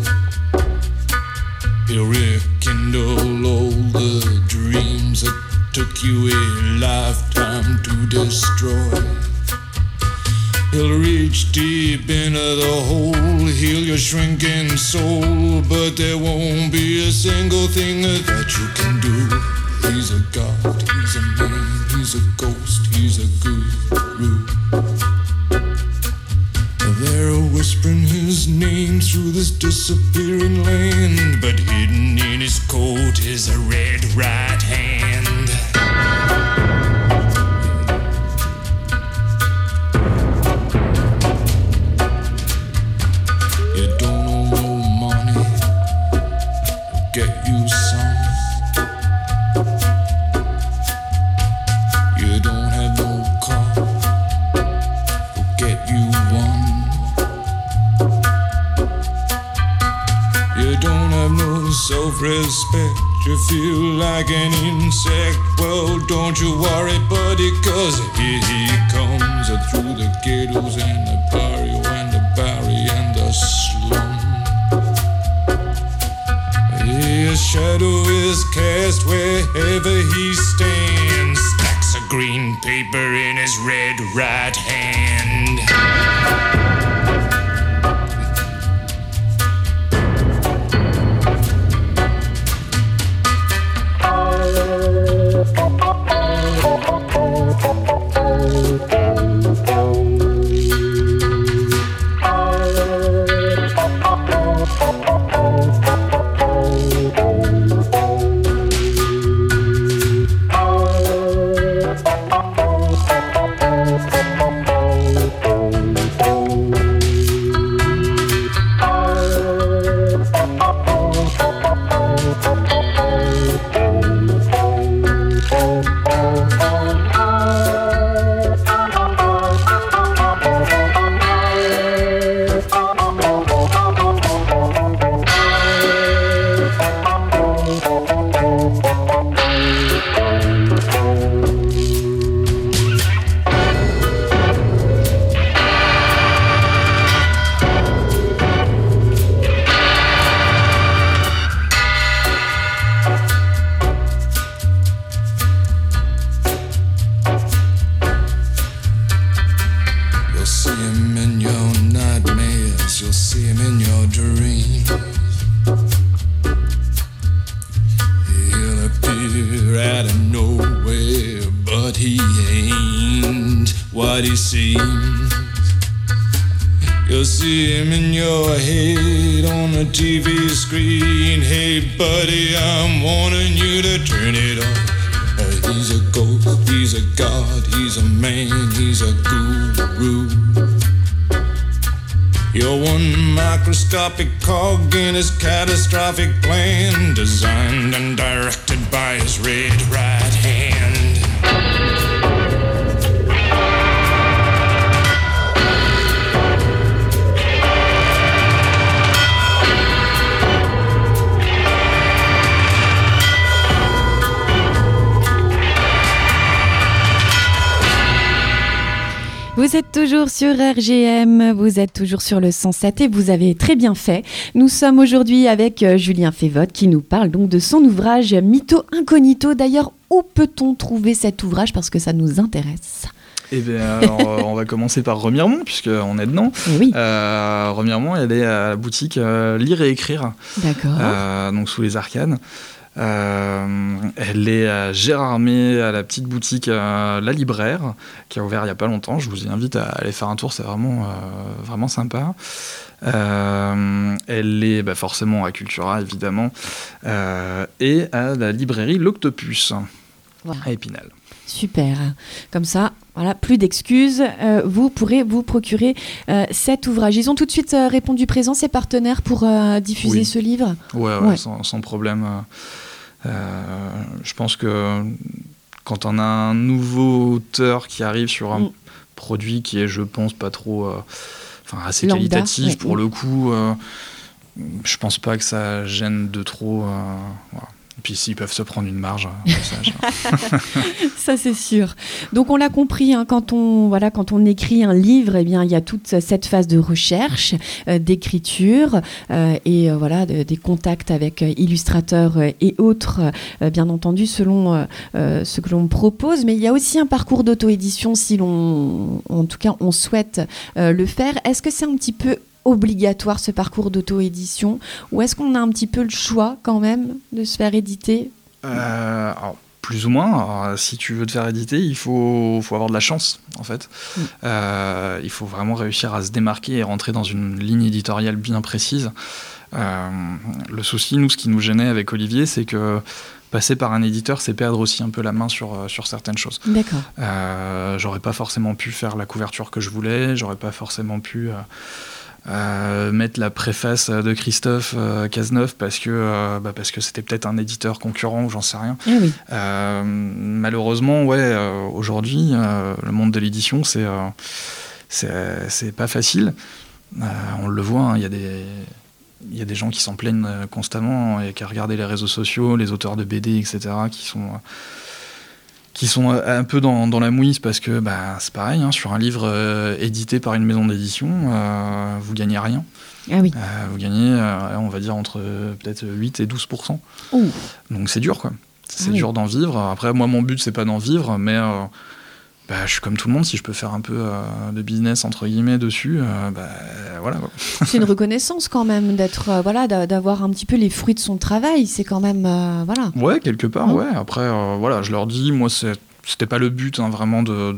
He'll rekindle all the dreams that took you a lifetime to destroy. He'll reach deep into the hole, heal your shrinking soul, but there won't be a single thing that you can do. He's a god, he's a man, he's a ghost, he's a guru. They're whispering his name through this disappearing land, but hidden in his coat is a red right hand. You don't owe no money, get you some. You don't have no car, get you one. You don't have no self-respect, you feel like an insect. Well, don't you worry, buddy, cause here he comes through the ghettos and the barrio and the barry and the slum. His shadow is cast wherever he stands. Stacks of green paper in his red right hand. You'll see him in your head on the TV screen. Hey buddy, I'm warning you to turn it off. He's a ghost, he's a god, he's a man, he's a guru. You're one microscopic cog in his catastrophic plan, designed and directed by his red right hand. Vous êtes toujours sur RGM, vous êtes toujours sur le 107 et vous avez très bien fait. Nous sommes aujourd'hui avec Julien Févotte qui nous parle donc de son ouvrage Mytho Incognito. D'ailleurs, où peut-on trouver cet ouvrage parce que ça nous intéresse ? Eh bien, alors, on va commencer par Remiremont, puisqu'on est dedans. Oui. Remiremont, elle est à la boutique Lire et Écrire. D'accord. Donc sous les Arcanes. Elle est à Gérardmer, à la petite boutique La Libraire, qui a ouvert il n'y a pas longtemps. Je vous invite à aller faire un tour, c'est vraiment, vraiment sympa. Elle est forcément à Cultura, évidemment, et à la librairie L'Octopus, Voilà. à Épinal. Super. Comme ça, voilà, plus d'excuses. Vous pourrez vous procurer cet ouvrage. Ils ont tout de suite répondu présent, ces partenaires, pour diffuser Oui. ce livre ? Ouais. Sans problème. Je pense que quand on a un nouveau auteur qui arrive sur un produit qui est, je pense, pas trop... assez Lambda, qualitatif, ouais. pour le coup, je pense pas que ça gêne de trop... voilà. Et puis s'ils peuvent se prendre une marge, Ça, c'est sûr. Donc, on l'a compris, hein, quand on écrit un livre, eh bien, il y a toute cette phase de recherche, d'écriture, et des contacts avec illustrateurs et autres, bien entendu, selon ce que l'on propose. Mais il y a aussi un parcours d'auto-édition si en tout cas, on souhaite le faire. Est-ce que c'est un petit peu obligatoire ce parcours d'auto-édition ou est-ce qu'on a un petit peu le choix quand même de se faire éditer ? alors, plus ou moins. Alors, si tu veux te faire éditer, il faut avoir de la chance, en fait. Il faut vraiment réussir à se démarquer et rentrer dans une ligne éditoriale bien précise. Le souci, nous, ce qui nous gênait avec Olivier, c'est que passer par un éditeur, c'est perdre aussi un peu la main sur certaines choses. D'accord. J'aurais pas forcément pu faire la couverture que je voulais, j'aurais pas forcément pu... mettre la préface de Christophe Cazeneuve parce que c'était peut-être un éditeur concurrent ou j'en sais rien. Ah oui. Malheureusement, aujourd'hui, le monde de l'édition, c'est pas facile. On le voit, hein, il y a des gens qui s'en plaignent constamment et qui regardent les réseaux sociaux, les auteurs de BD, etc., qui sont un peu dans la mouise parce que c'est pareil, hein, sur un livre édité par une maison d'édition, vous gagnez rien. Ah oui. Vous gagnez, on va dire, entre peut-être 8 et 12%. Ouh. Donc c'est dur, quoi. C'est oui. dur d'en vivre. Après, moi, mon but, c'est pas d'en vivre, mais je suis comme tout le monde. Si je peux faire un peu de business, entre guillemets, dessus, voilà. Quoi. C'est une reconnaissance quand même d'être, d'avoir un petit peu les fruits de son travail. C'est quand même, voilà. Ouais, quelque part, Hein ouais. Après, je leur dis, moi, c'était pas le but, hein, vraiment de...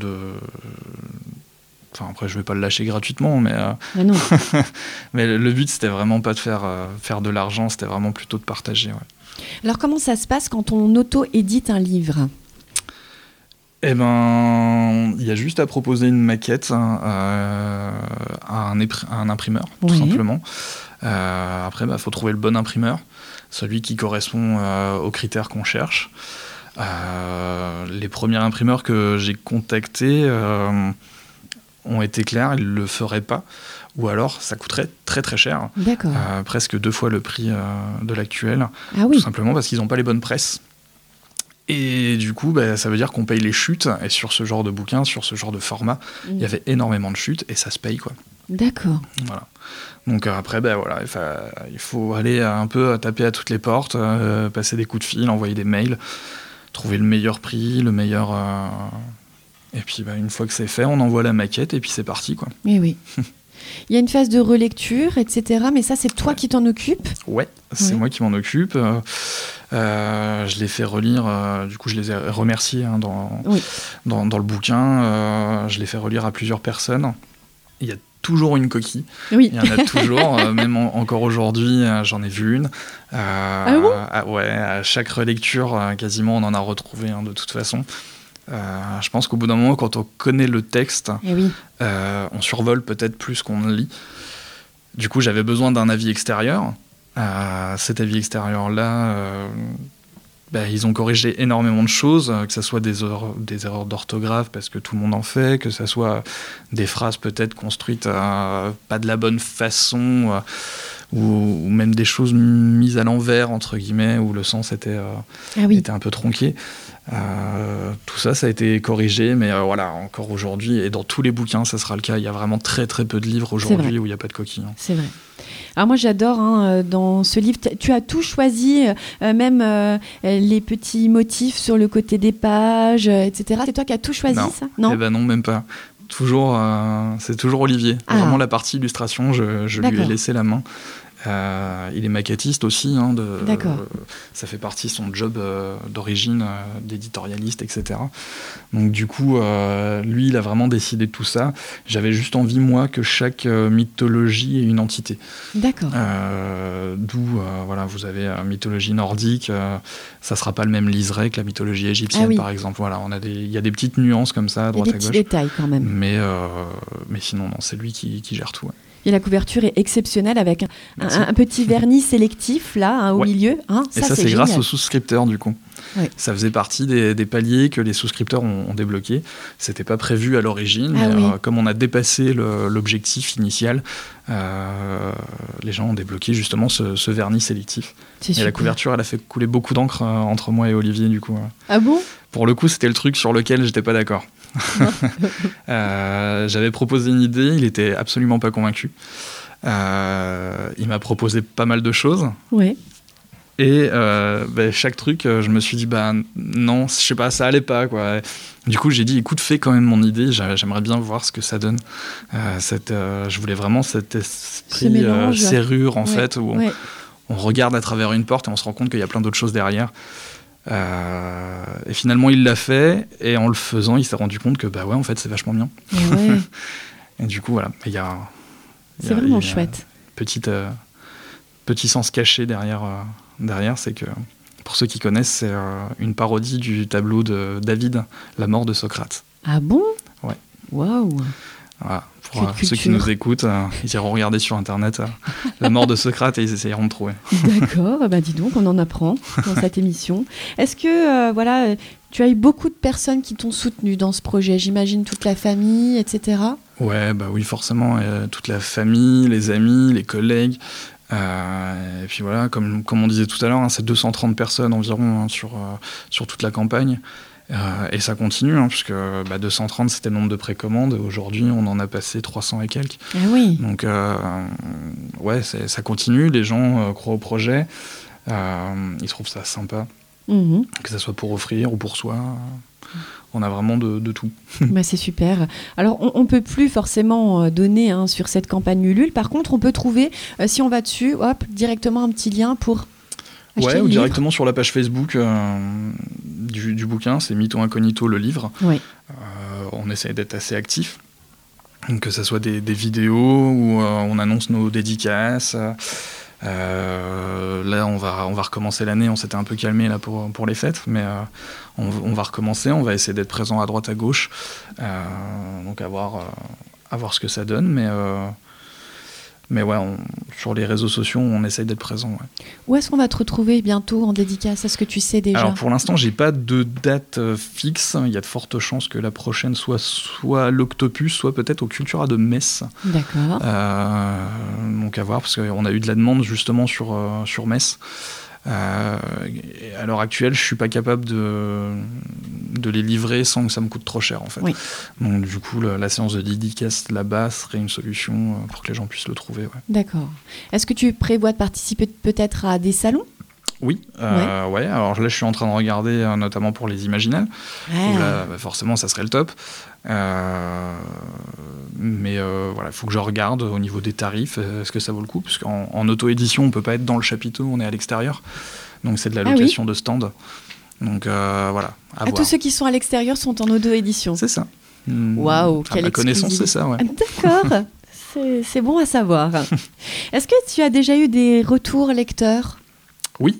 Enfin, après, je vais pas le lâcher gratuitement, mais Mais non. mais le but, c'était vraiment pas de faire de l'argent, c'était vraiment plutôt de partager. Ouais. Alors, comment ça se passe quand on auto-édite un livre ? Eh ben, il y a juste à proposer une maquette à un imprimeur, tout Oui. simplement. Après, faut trouver le bon imprimeur, celui qui correspond aux critères qu'on cherche. Les premiers imprimeurs que j'ai contactés ont été clairs, ils ne le feraient pas. Ou alors, ça coûterait très très cher, D'accord. presque 2 fois le prix de l'actuel, Ah tout oui. simplement parce qu'ils n'ont pas les bonnes presses. Et du coup, ça veut dire qu'on paye les chutes. Et sur ce genre de bouquin, sur ce genre de format, il y avait énormément de chutes et ça se paye, quoi. D'accord. Voilà. Donc après, voilà, il faut aller un peu taper à toutes les portes, passer des coups de fil, envoyer des mails, trouver le meilleur prix, le meilleur... Et puis une fois que c'est fait, on envoie la maquette et puis c'est parti, quoi. Oui, oui. Il y a une phase de relecture, etc. Mais ça, c'est toi qui t'en occupes ? Ouais, c'est Ouais. moi qui m'en occupe. Je les fais relire, du coup je les ai remerciés Oui. dans le bouquin. Je les fais relire à plusieurs personnes. Il y a toujours une coquille. Oui. Il y en a toujours, même encore aujourd'hui, j'en ai vu une. Ah bon ? Ouais, à chaque relecture, quasiment, on en a retrouvé de toute façon. Je pense qu'au bout d'un moment, quand on connaît le texte, Eh oui. on survole peut-être plus qu'on ne lit. Du coup, j'avais besoin d'un avis extérieur. Cet avis extérieur-là, ils ont corrigé énormément de choses, que ce soit des erreurs d'orthographe, parce que tout le monde en fait, que ce soit des phrases peut-être construites pas de la bonne façon, ou même des choses mises à l'envers, entre guillemets, où le sens était un peu tronqué. Tout ça a été corrigé, mais voilà, encore aujourd'hui, et dans tous les bouquins, ça sera le cas. Il y a vraiment très très peu de livres aujourd'hui où il n'y a pas de coquille. C'est vrai. Alors moi j'adore dans ce livre, tu as tout choisi, même les petits motifs sur le côté des pages, etc. C'est toi qui as tout choisi, Non. ça ? Non. Eh ben non, même pas. Toujours, c'est toujours Olivier. Ah. Vraiment la partie illustration, je lui ai D'accord. laissé la main. Il est maquettiste aussi. D'accord. Ça fait partie de son job d'origine, d'éditorialiste, etc. Donc du coup, lui, il a vraiment décidé de tout ça. J'avais juste envie, moi, que chaque mythologie ait une entité. D'accord. D'où, vous avez mythologie nordique, ça sera pas le même liseré que la mythologie égyptienne, Ah oui. par exemple. Voilà, il y a des petites nuances comme ça, à Il y a droite des à petits gauche. détails quand même. Mais sinon, non, c'est lui qui gère tout. Ouais. Et la couverture est exceptionnelle avec Merci. un petit vernis sélectif là, au Ouais. milieu. Et ça, c'est génial. grâce aux souscripteurs, du coup. Ouais. Ça faisait partie des paliers que les souscripteurs ont débloqués. C'était pas prévu à l'origine, Ah mais oui. comme on a dépassé l'objectif initial, les gens ont débloqué justement ce vernis sélectif. C'est Et super. la couverture, elle a fait couler beaucoup d'encre entre moi et Olivier, du coup. Ah bon ? Pour le coup, c'était le truc sur lequel j'étais pas d'accord. J'avais proposé une idée, il était absolument pas convaincu. Il m'a proposé pas mal de choses. Ouais. Et chaque truc, je me suis dit, non, je sais pas, ça allait pas, quoi. Du coup, j'ai dit, écoute, fais quand même mon idée, j'aimerais bien voir ce que ça donne. Je voulais vraiment cet Ce esprit mélange. serrure, en Ouais, fait, où ouais. on regarde à travers une porte et on se rend compte qu'il y a plein d'autres choses derrière. Et finalement, il l'a fait, et en le faisant, il s'est rendu compte que, en fait, c'est vachement bien. Et ouais. Et du coup, voilà, il y a... C'est vraiment chouette. Petit sens caché derrière, c'est que, pour ceux qui connaissent, c'est une parodie du tableau de David, La mort de Socrate. Ah bon ? Ouais. Waouh. Voilà. Pour Quelle ceux qui culture. nous écoutent, ils iront regarder sur Internet La mort de Socrate et ils essayeront de trouver. D'accord, dis donc, on en apprend dans cette émission. Est-ce que tu as eu beaucoup de personnes qui t'ont soutenu dans ce projet ? J'imagine toute la famille, etc. Ouais, oui, forcément. Toute la famille, les amis, les collègues. Et puis voilà, comme on disait tout à l'heure, c'est 230 personnes environ sur toute la campagne. Et ça continue, puisque 230 c'était le nombre de précommandes. Aujourd'hui, on en a passé 300 et quelques. Ah oui. Donc, ça continue. Les gens croient au projet. Ils trouvent ça sympa. que ça soit pour offrir ou pour soi. On a vraiment de tout. Bah, c'est super. Alors, on ne peut plus forcément donner sur cette campagne Ulule. Par contre, on peut trouver, si on va dessus, directement un petit lien pour acheter le ou livre. directement sur la page Facebook du bouquin, c'est Mytho Incognito, le livre. Oui. On essaie d'être assez actif. Donc, que ce soit des vidéos où on annonce nos dédicaces. Là, on va recommencer l'année. On s'était un peu calmé là pour les fêtes, mais on va recommencer. On va essayer d'être présent à droite, à gauche. Donc, à voir ce que ça donne. Mais ouais, sur les réseaux sociaux, on essaye d'être présent. Ouais. Où est-ce qu'on va te retrouver bientôt en dédicace ? Est-ce que tu sais déjà ? Alors pour l'instant, j'ai pas de date fixe. Il y a de fortes chances que la prochaine soit à l'Octopus, soit peut-être au Cultura de Metz. D'accord. Donc à voir, parce qu'on a eu de la demande justement sur Metz. À l'heure actuelle, je suis pas capable de les livrer sans que ça me coûte trop cher en fait. Oui. Donc du coup, la séance de dédicace là-bas serait une solution pour que les gens puissent le trouver. Ouais. D'accord. Est-ce que tu prévois de participer peut-être à des salons ? Oui, ouais. Alors là, je suis en train de regarder, notamment pour les Imaginales, où là, forcément, ça serait le top. Mais voilà, il faut que je regarde au niveau des tarifs, est-ce que ça vaut le coup ? Parce qu'en auto-édition, on ne peut pas être dans le chapiteau, on est à l'extérieur. Donc c'est de la location de stand. Donc voilà, à voir. Tous ceux qui sont à l'extérieur sont en auto-édition. C'est ça. Waouh, quelle à ma connaissance, exclusivité. c'est ça, ouais. D'accord, c'est bon à savoir. Est-ce que tu as déjà eu des retours lecteurs ? Oui.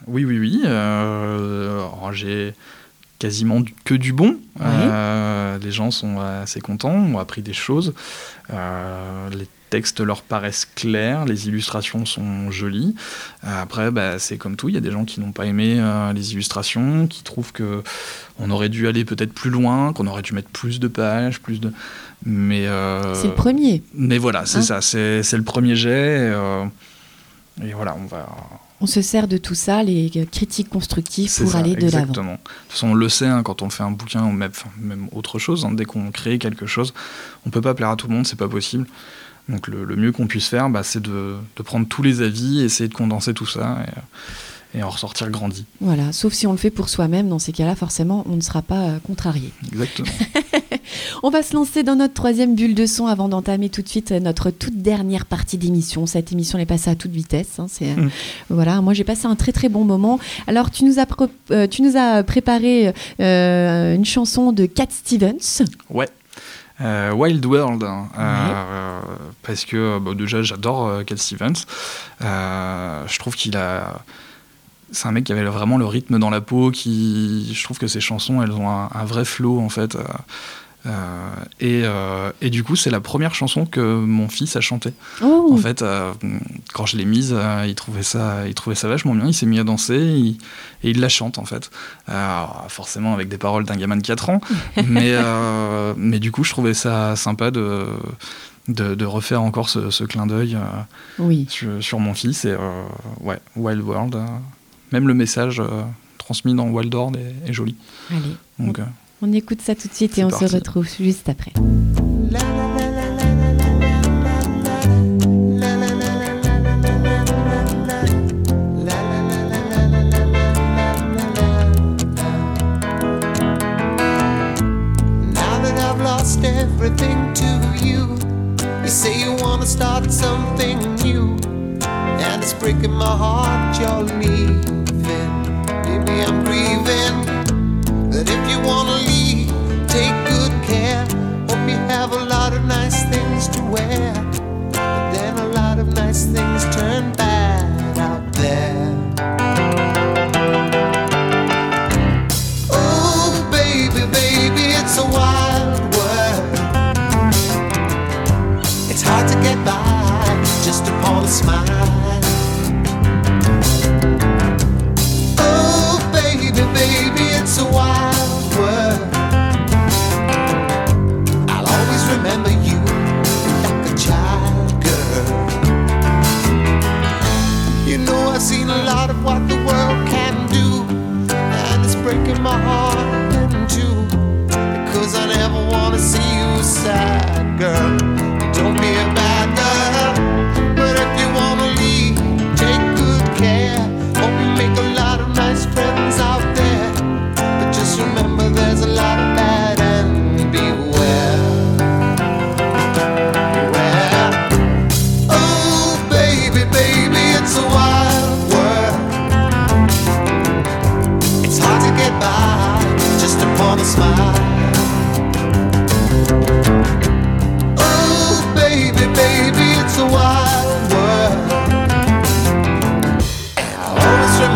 Alors, j'ai quasiment que du bon. Les gens sont assez contents, ont appris des choses. Les textes leur paraissent clairs, les illustrations sont jolies. Après, c'est comme tout, il y a des gens qui n'ont pas aimé les illustrations, qui trouvent qu'on aurait dû aller peut-être plus loin, qu'on aurait dû mettre plus de pages, Mais, c'est le premier. Mais voilà, c'est ça, c'est le premier jet. Et voilà, on se sert de tout ça, les critiques constructives pour aller de l'avant. Exactement. De toute façon, on le sait, quand on fait un bouquin, ou même autre chose, dès qu'on crée quelque chose, on ne peut pas plaire à tout le monde, c'est pas possible. Donc le mieux qu'on puisse faire, c'est de prendre tous les avis, essayer de condenser tout ça et en ressortir grandi. Voilà, sauf si on le fait pour soi-même, dans ces cas-là, forcément, on ne sera pas contrarié. Exactement. On va se lancer dans notre troisième bulle de son avant d'entamer tout de suite notre toute dernière partie d'émission. Cette émission, elle est passée à toute vitesse. Voilà, moi j'ai passé un très très bon moment. Alors tu nous as préparé une chanson de Cat Stevens. Ouais. Wild World, parce que déjà j'adore Cat Stevens. Je trouve c'est un mec qui avait vraiment le rythme dans la peau. Je trouve que ses chansons, elles ont un vrai flow en fait. Et du coup, c'est la première chanson que mon fils a chantée. En fait, quand je l'ai mise, il trouvait ça vachement bien. Il s'est mis à danser et il la chante en fait. Alors, forcément avec des paroles d'un gamin de 4 ans, mais du coup, je trouvais ça sympa de refaire encore ce clin d'œil sur mon fils. Et Wild World, même le message transmis dans Wild World est joli. Allez. Donc, on écoute ça tout de suite et on se retrouve juste après. Now that I've lost everything to you, you say you want to start something new, and it's breaking my heart you're leaving. Baby, I'm grieving. That if you wanna leave, take good care. Hope you have a lot of nice things to wear, but then a lot of nice things turn bad out there. Oh baby, baby, it's a wild world. It's hard to get by just upon a smile.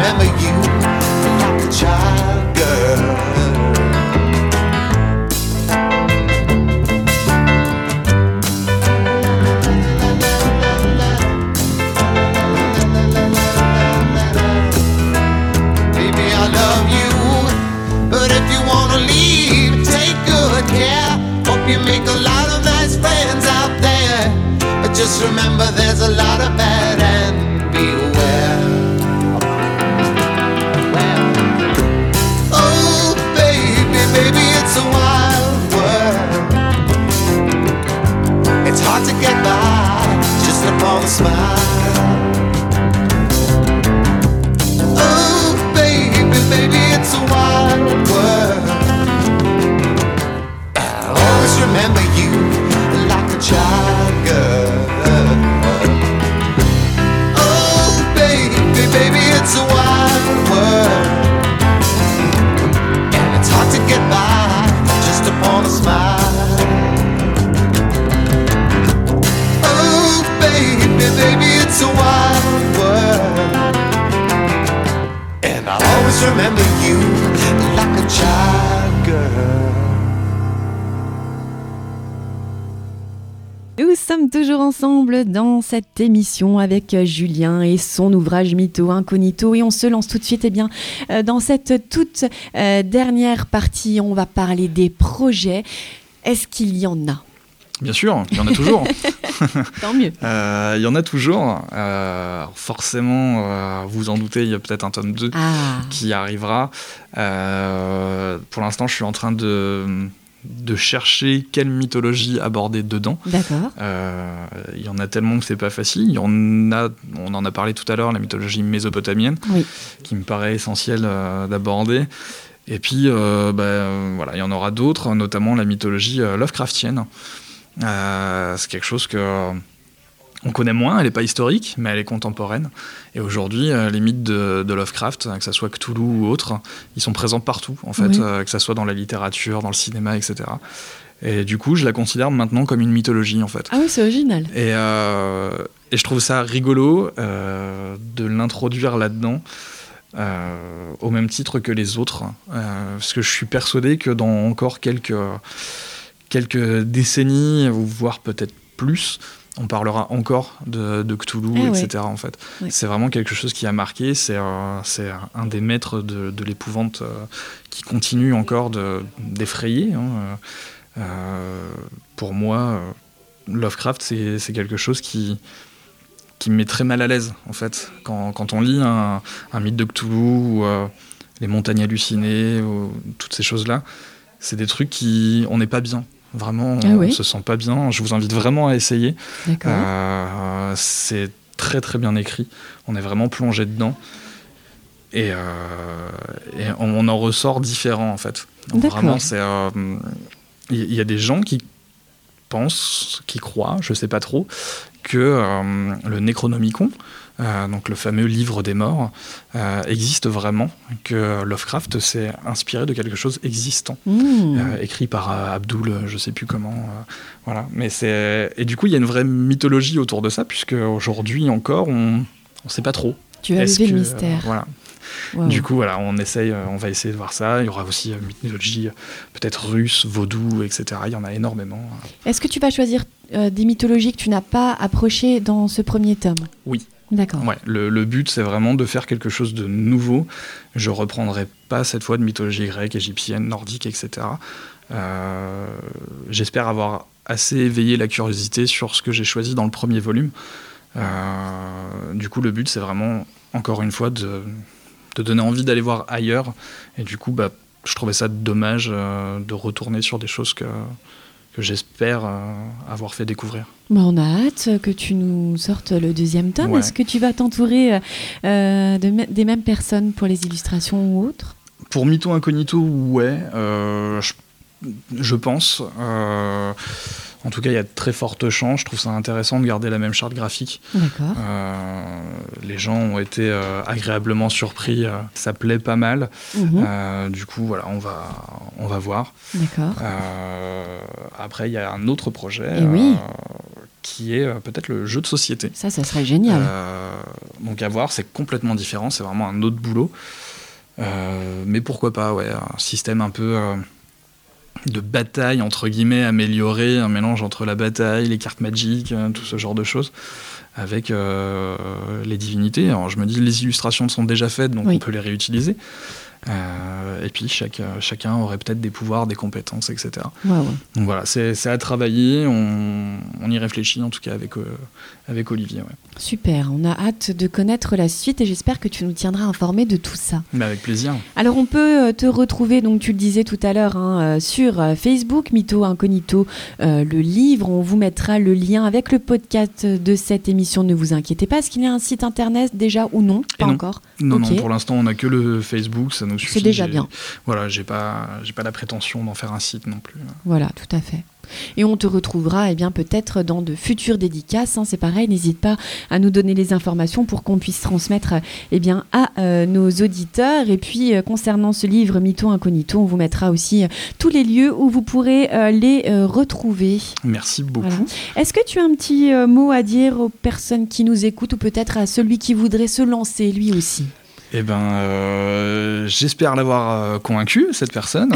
remember you like a child girl. Baby, I love you, but if you wanna leave, take good care. Hope you make a lot of nice friends out there. But just remember there's a lot of bad and beware. Oh, baby, it's a wild world. It's hard to get by just upon a smile. Oh, baby, it's a wild world. I'll always remember you like a child girl. Oh, baby, it's a wild world. And it's hard to get by just upon a smile. Oh, baby, it's a wild world. And I'll always remember you like a child girl. Nous sommes toujours ensemble dans cette émission avec Julien et son ouvrage Mytho Incognito, et on se lance tout de suite dans cette toute dernière partie. On va parler des projets. Est-ce qu'il y en a ? Bien sûr, il y en a toujours. Tant mieux. Il y en a toujours. Forcément, vous en doutez, il y a peut-être un tome 2 qui arrivera. Pour l'instant, je suis en train de chercher quelle mythologie aborder dedans. D'accord. Il y en a tellement que c'est pas facile. On en a parlé tout à l'heure, la mythologie mésopotamienne, oui, qui me paraît essentielle d'aborder. Et puis, voilà, il y en aura d'autres, notamment la mythologie Lovecraftienne. C'est quelque chose que on connaît moins, elle n'est pas historique, mais elle est contemporaine. Et aujourd'hui, les mythes de Lovecraft, que ce soit Cthulhu ou autres, ils sont présents partout, en fait, oui, que ce soit dans la littérature, dans le cinéma, etc. Et du coup, je la considère maintenant comme une mythologie, en fait. Ah oui, c'est original. Et je trouve ça rigolo de l'introduire là-dedans, au même titre que les autres, parce que je suis persuadé que dans encore quelques décennies, voire peut-être plus, on parlera encore de Cthulhu, etc. En fait. Oui. C'est vraiment quelque chose qui a marqué, c'est un des maîtres de l'épouvante qui continue encore d'effrayer. Pour moi, Lovecraft, c'est quelque chose qui me met très mal à l'aise, en fait. Quand on lit un mythe de Cthulhu, ou les montagnes hallucinées, ou toutes ces choses-là, c'est des trucs on n'est pas bien. Vraiment, on se sent pas bien. Je vous invite vraiment à essayer. C'est très très bien écrit. On est vraiment plongé dedans. Et on en ressort différent, en fait. Donc, vraiment, il y a des gens qui pensent, qui croient, je sais pas trop, que le Necronomicon, donc le fameux livre des morts, existe vraiment, que Lovecraft s'est inspiré de quelque chose existant, écrit par Abdul, je sais plus comment, voilà. Et du coup, il y a une vraie mythologie autour de ça, puisque aujourd'hui encore, on sait pas trop. Tu as levé le mystère. Voilà. Wow. Du coup, voilà, on va essayer de voir ça. Il y aura aussi mythologie peut-être russe, vaudou, etc. Il y en a énormément. Est-ce que tu vas choisir des mythologies que tu n'as pas approchées dans ce premier tome ? Oui. D'accord. Ouais, le but, c'est vraiment de faire quelque chose de nouveau. Je ne reprendrai pas cette fois de mythologie grecque, égyptienne, nordique, etc. J'espère avoir assez éveillé la curiosité sur ce que j'ai choisi dans le premier volume. Du coup, le but, c'est vraiment, encore une fois, de donner envie d'aller voir ailleurs. Et du coup, je trouvais ça dommage de retourner sur des choses que j'espère avoir fait découvrir. On a hâte que tu nous sortes le deuxième tome. Ouais. Est-ce que tu vas t'entourer des mêmes personnes pour les illustrations ou autres ? Pour Mytho Incognito, ouais. Je pense. En tout cas, il y a de très fortes chances. Je trouve ça intéressant de garder la même charte graphique. D'accord. Les gens ont été agréablement surpris. Ça plaît pas mal. Du coup, voilà, on va voir. D'accord. Après, il y a un autre projet qui est peut-être le jeu de société. Ça serait génial. Donc à voir, c'est complètement différent, c'est vraiment un autre boulot. Mais pourquoi pas, ouais, un système un peu de bataille, entre guillemets, amélioré, un mélange entre la bataille, les cartes magiques, tout ce genre de choses, avec les divinités. Alors je me dis, les illustrations sont déjà faites, donc on peut les réutiliser. Et puis chacun aurait peut-être des pouvoirs, des compétences, etc. Ouais. Donc voilà, c'est à travailler, on y réfléchit en tout cas avec Olivier. Ouais. Super, on a hâte de connaître la suite et j'espère que tu nous tiendras informés de tout ça. Mais avec plaisir. Alors on peut te retrouver, donc tu le disais tout à l'heure, sur Facebook, Mytho Incognito, le livre. On vous mettra le lien avec le podcast de cette émission, ne vous inquiétez pas. Est-ce qu'il y a un site internet déjà ou non? Pas encore. Non, Okay. non, pour l'instant on n'a que le Facebook, ça nous suffit. C'est déjà bien. Voilà, j'ai pas la prétention d'en faire un site non plus. Voilà, tout à fait. Et on te retrouvera peut-être dans de futures dédicaces. C'est pareil, n'hésite pas à nous donner les informations pour qu'on puisse transmettre à nos auditeurs. Et puis, concernant ce livre Mytho Incognito, on vous mettra aussi tous les lieux où vous pourrez les retrouver. Merci beaucoup. Voilà. Est-ce que tu as un petit mot à dire aux personnes qui nous écoutent ou peut-être à celui qui voudrait se lancer lui aussi? J'espère l'avoir convaincu, cette personne.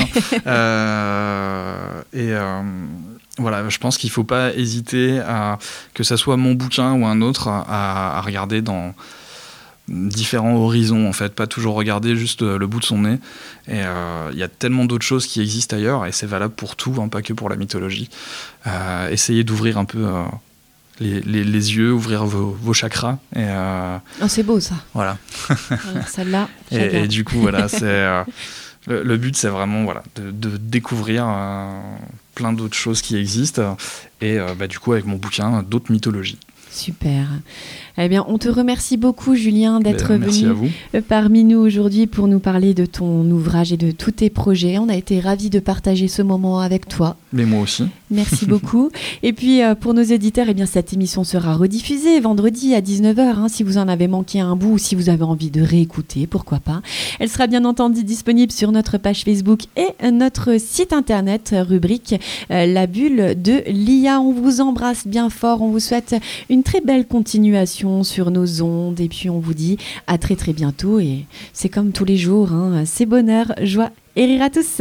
Voilà, je pense qu'il ne faut pas hésiter, que ça soit mon bouquin ou un autre, à regarder dans différents horizons, en fait. Pas toujours regarder juste le bout de son nez. Et il y a tellement d'autres choses qui existent ailleurs, et c'est valable pour tout, pas que pour la mythologie. Essayez d'ouvrir un peu... Les yeux, ouvrir vos chakras. C'est beau ça. Voilà. Celle-là, et du coup, voilà, c'est, le but, c'est vraiment de découvrir plein d'autres choses qui existent. Et du coup, avec mon bouquin, d'autres mythologies. Super. Eh bien, on te remercie beaucoup, Julien, d'être venu parmi nous aujourd'hui pour nous parler de ton ouvrage et de tous tes projets. On a été ravis de partager ce moment avec toi. Mais moi aussi. Merci beaucoup. Et puis, pour nos éditeurs, cette émission sera rediffusée vendredi à 19h. Si vous en avez manqué un bout ou si vous avez envie de réécouter, pourquoi pas. Elle sera bien entendu disponible sur notre page Facebook et notre site internet, rubrique La Bulle de l'IA. On vous embrasse bien fort. On vous souhaite une très belle continuation sur nos ondes et puis on vous dit à très très bientôt et c'est comme tous les jours, c'est bonheur, joie et rire à tous.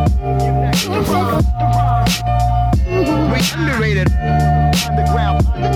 Underrated. Underground.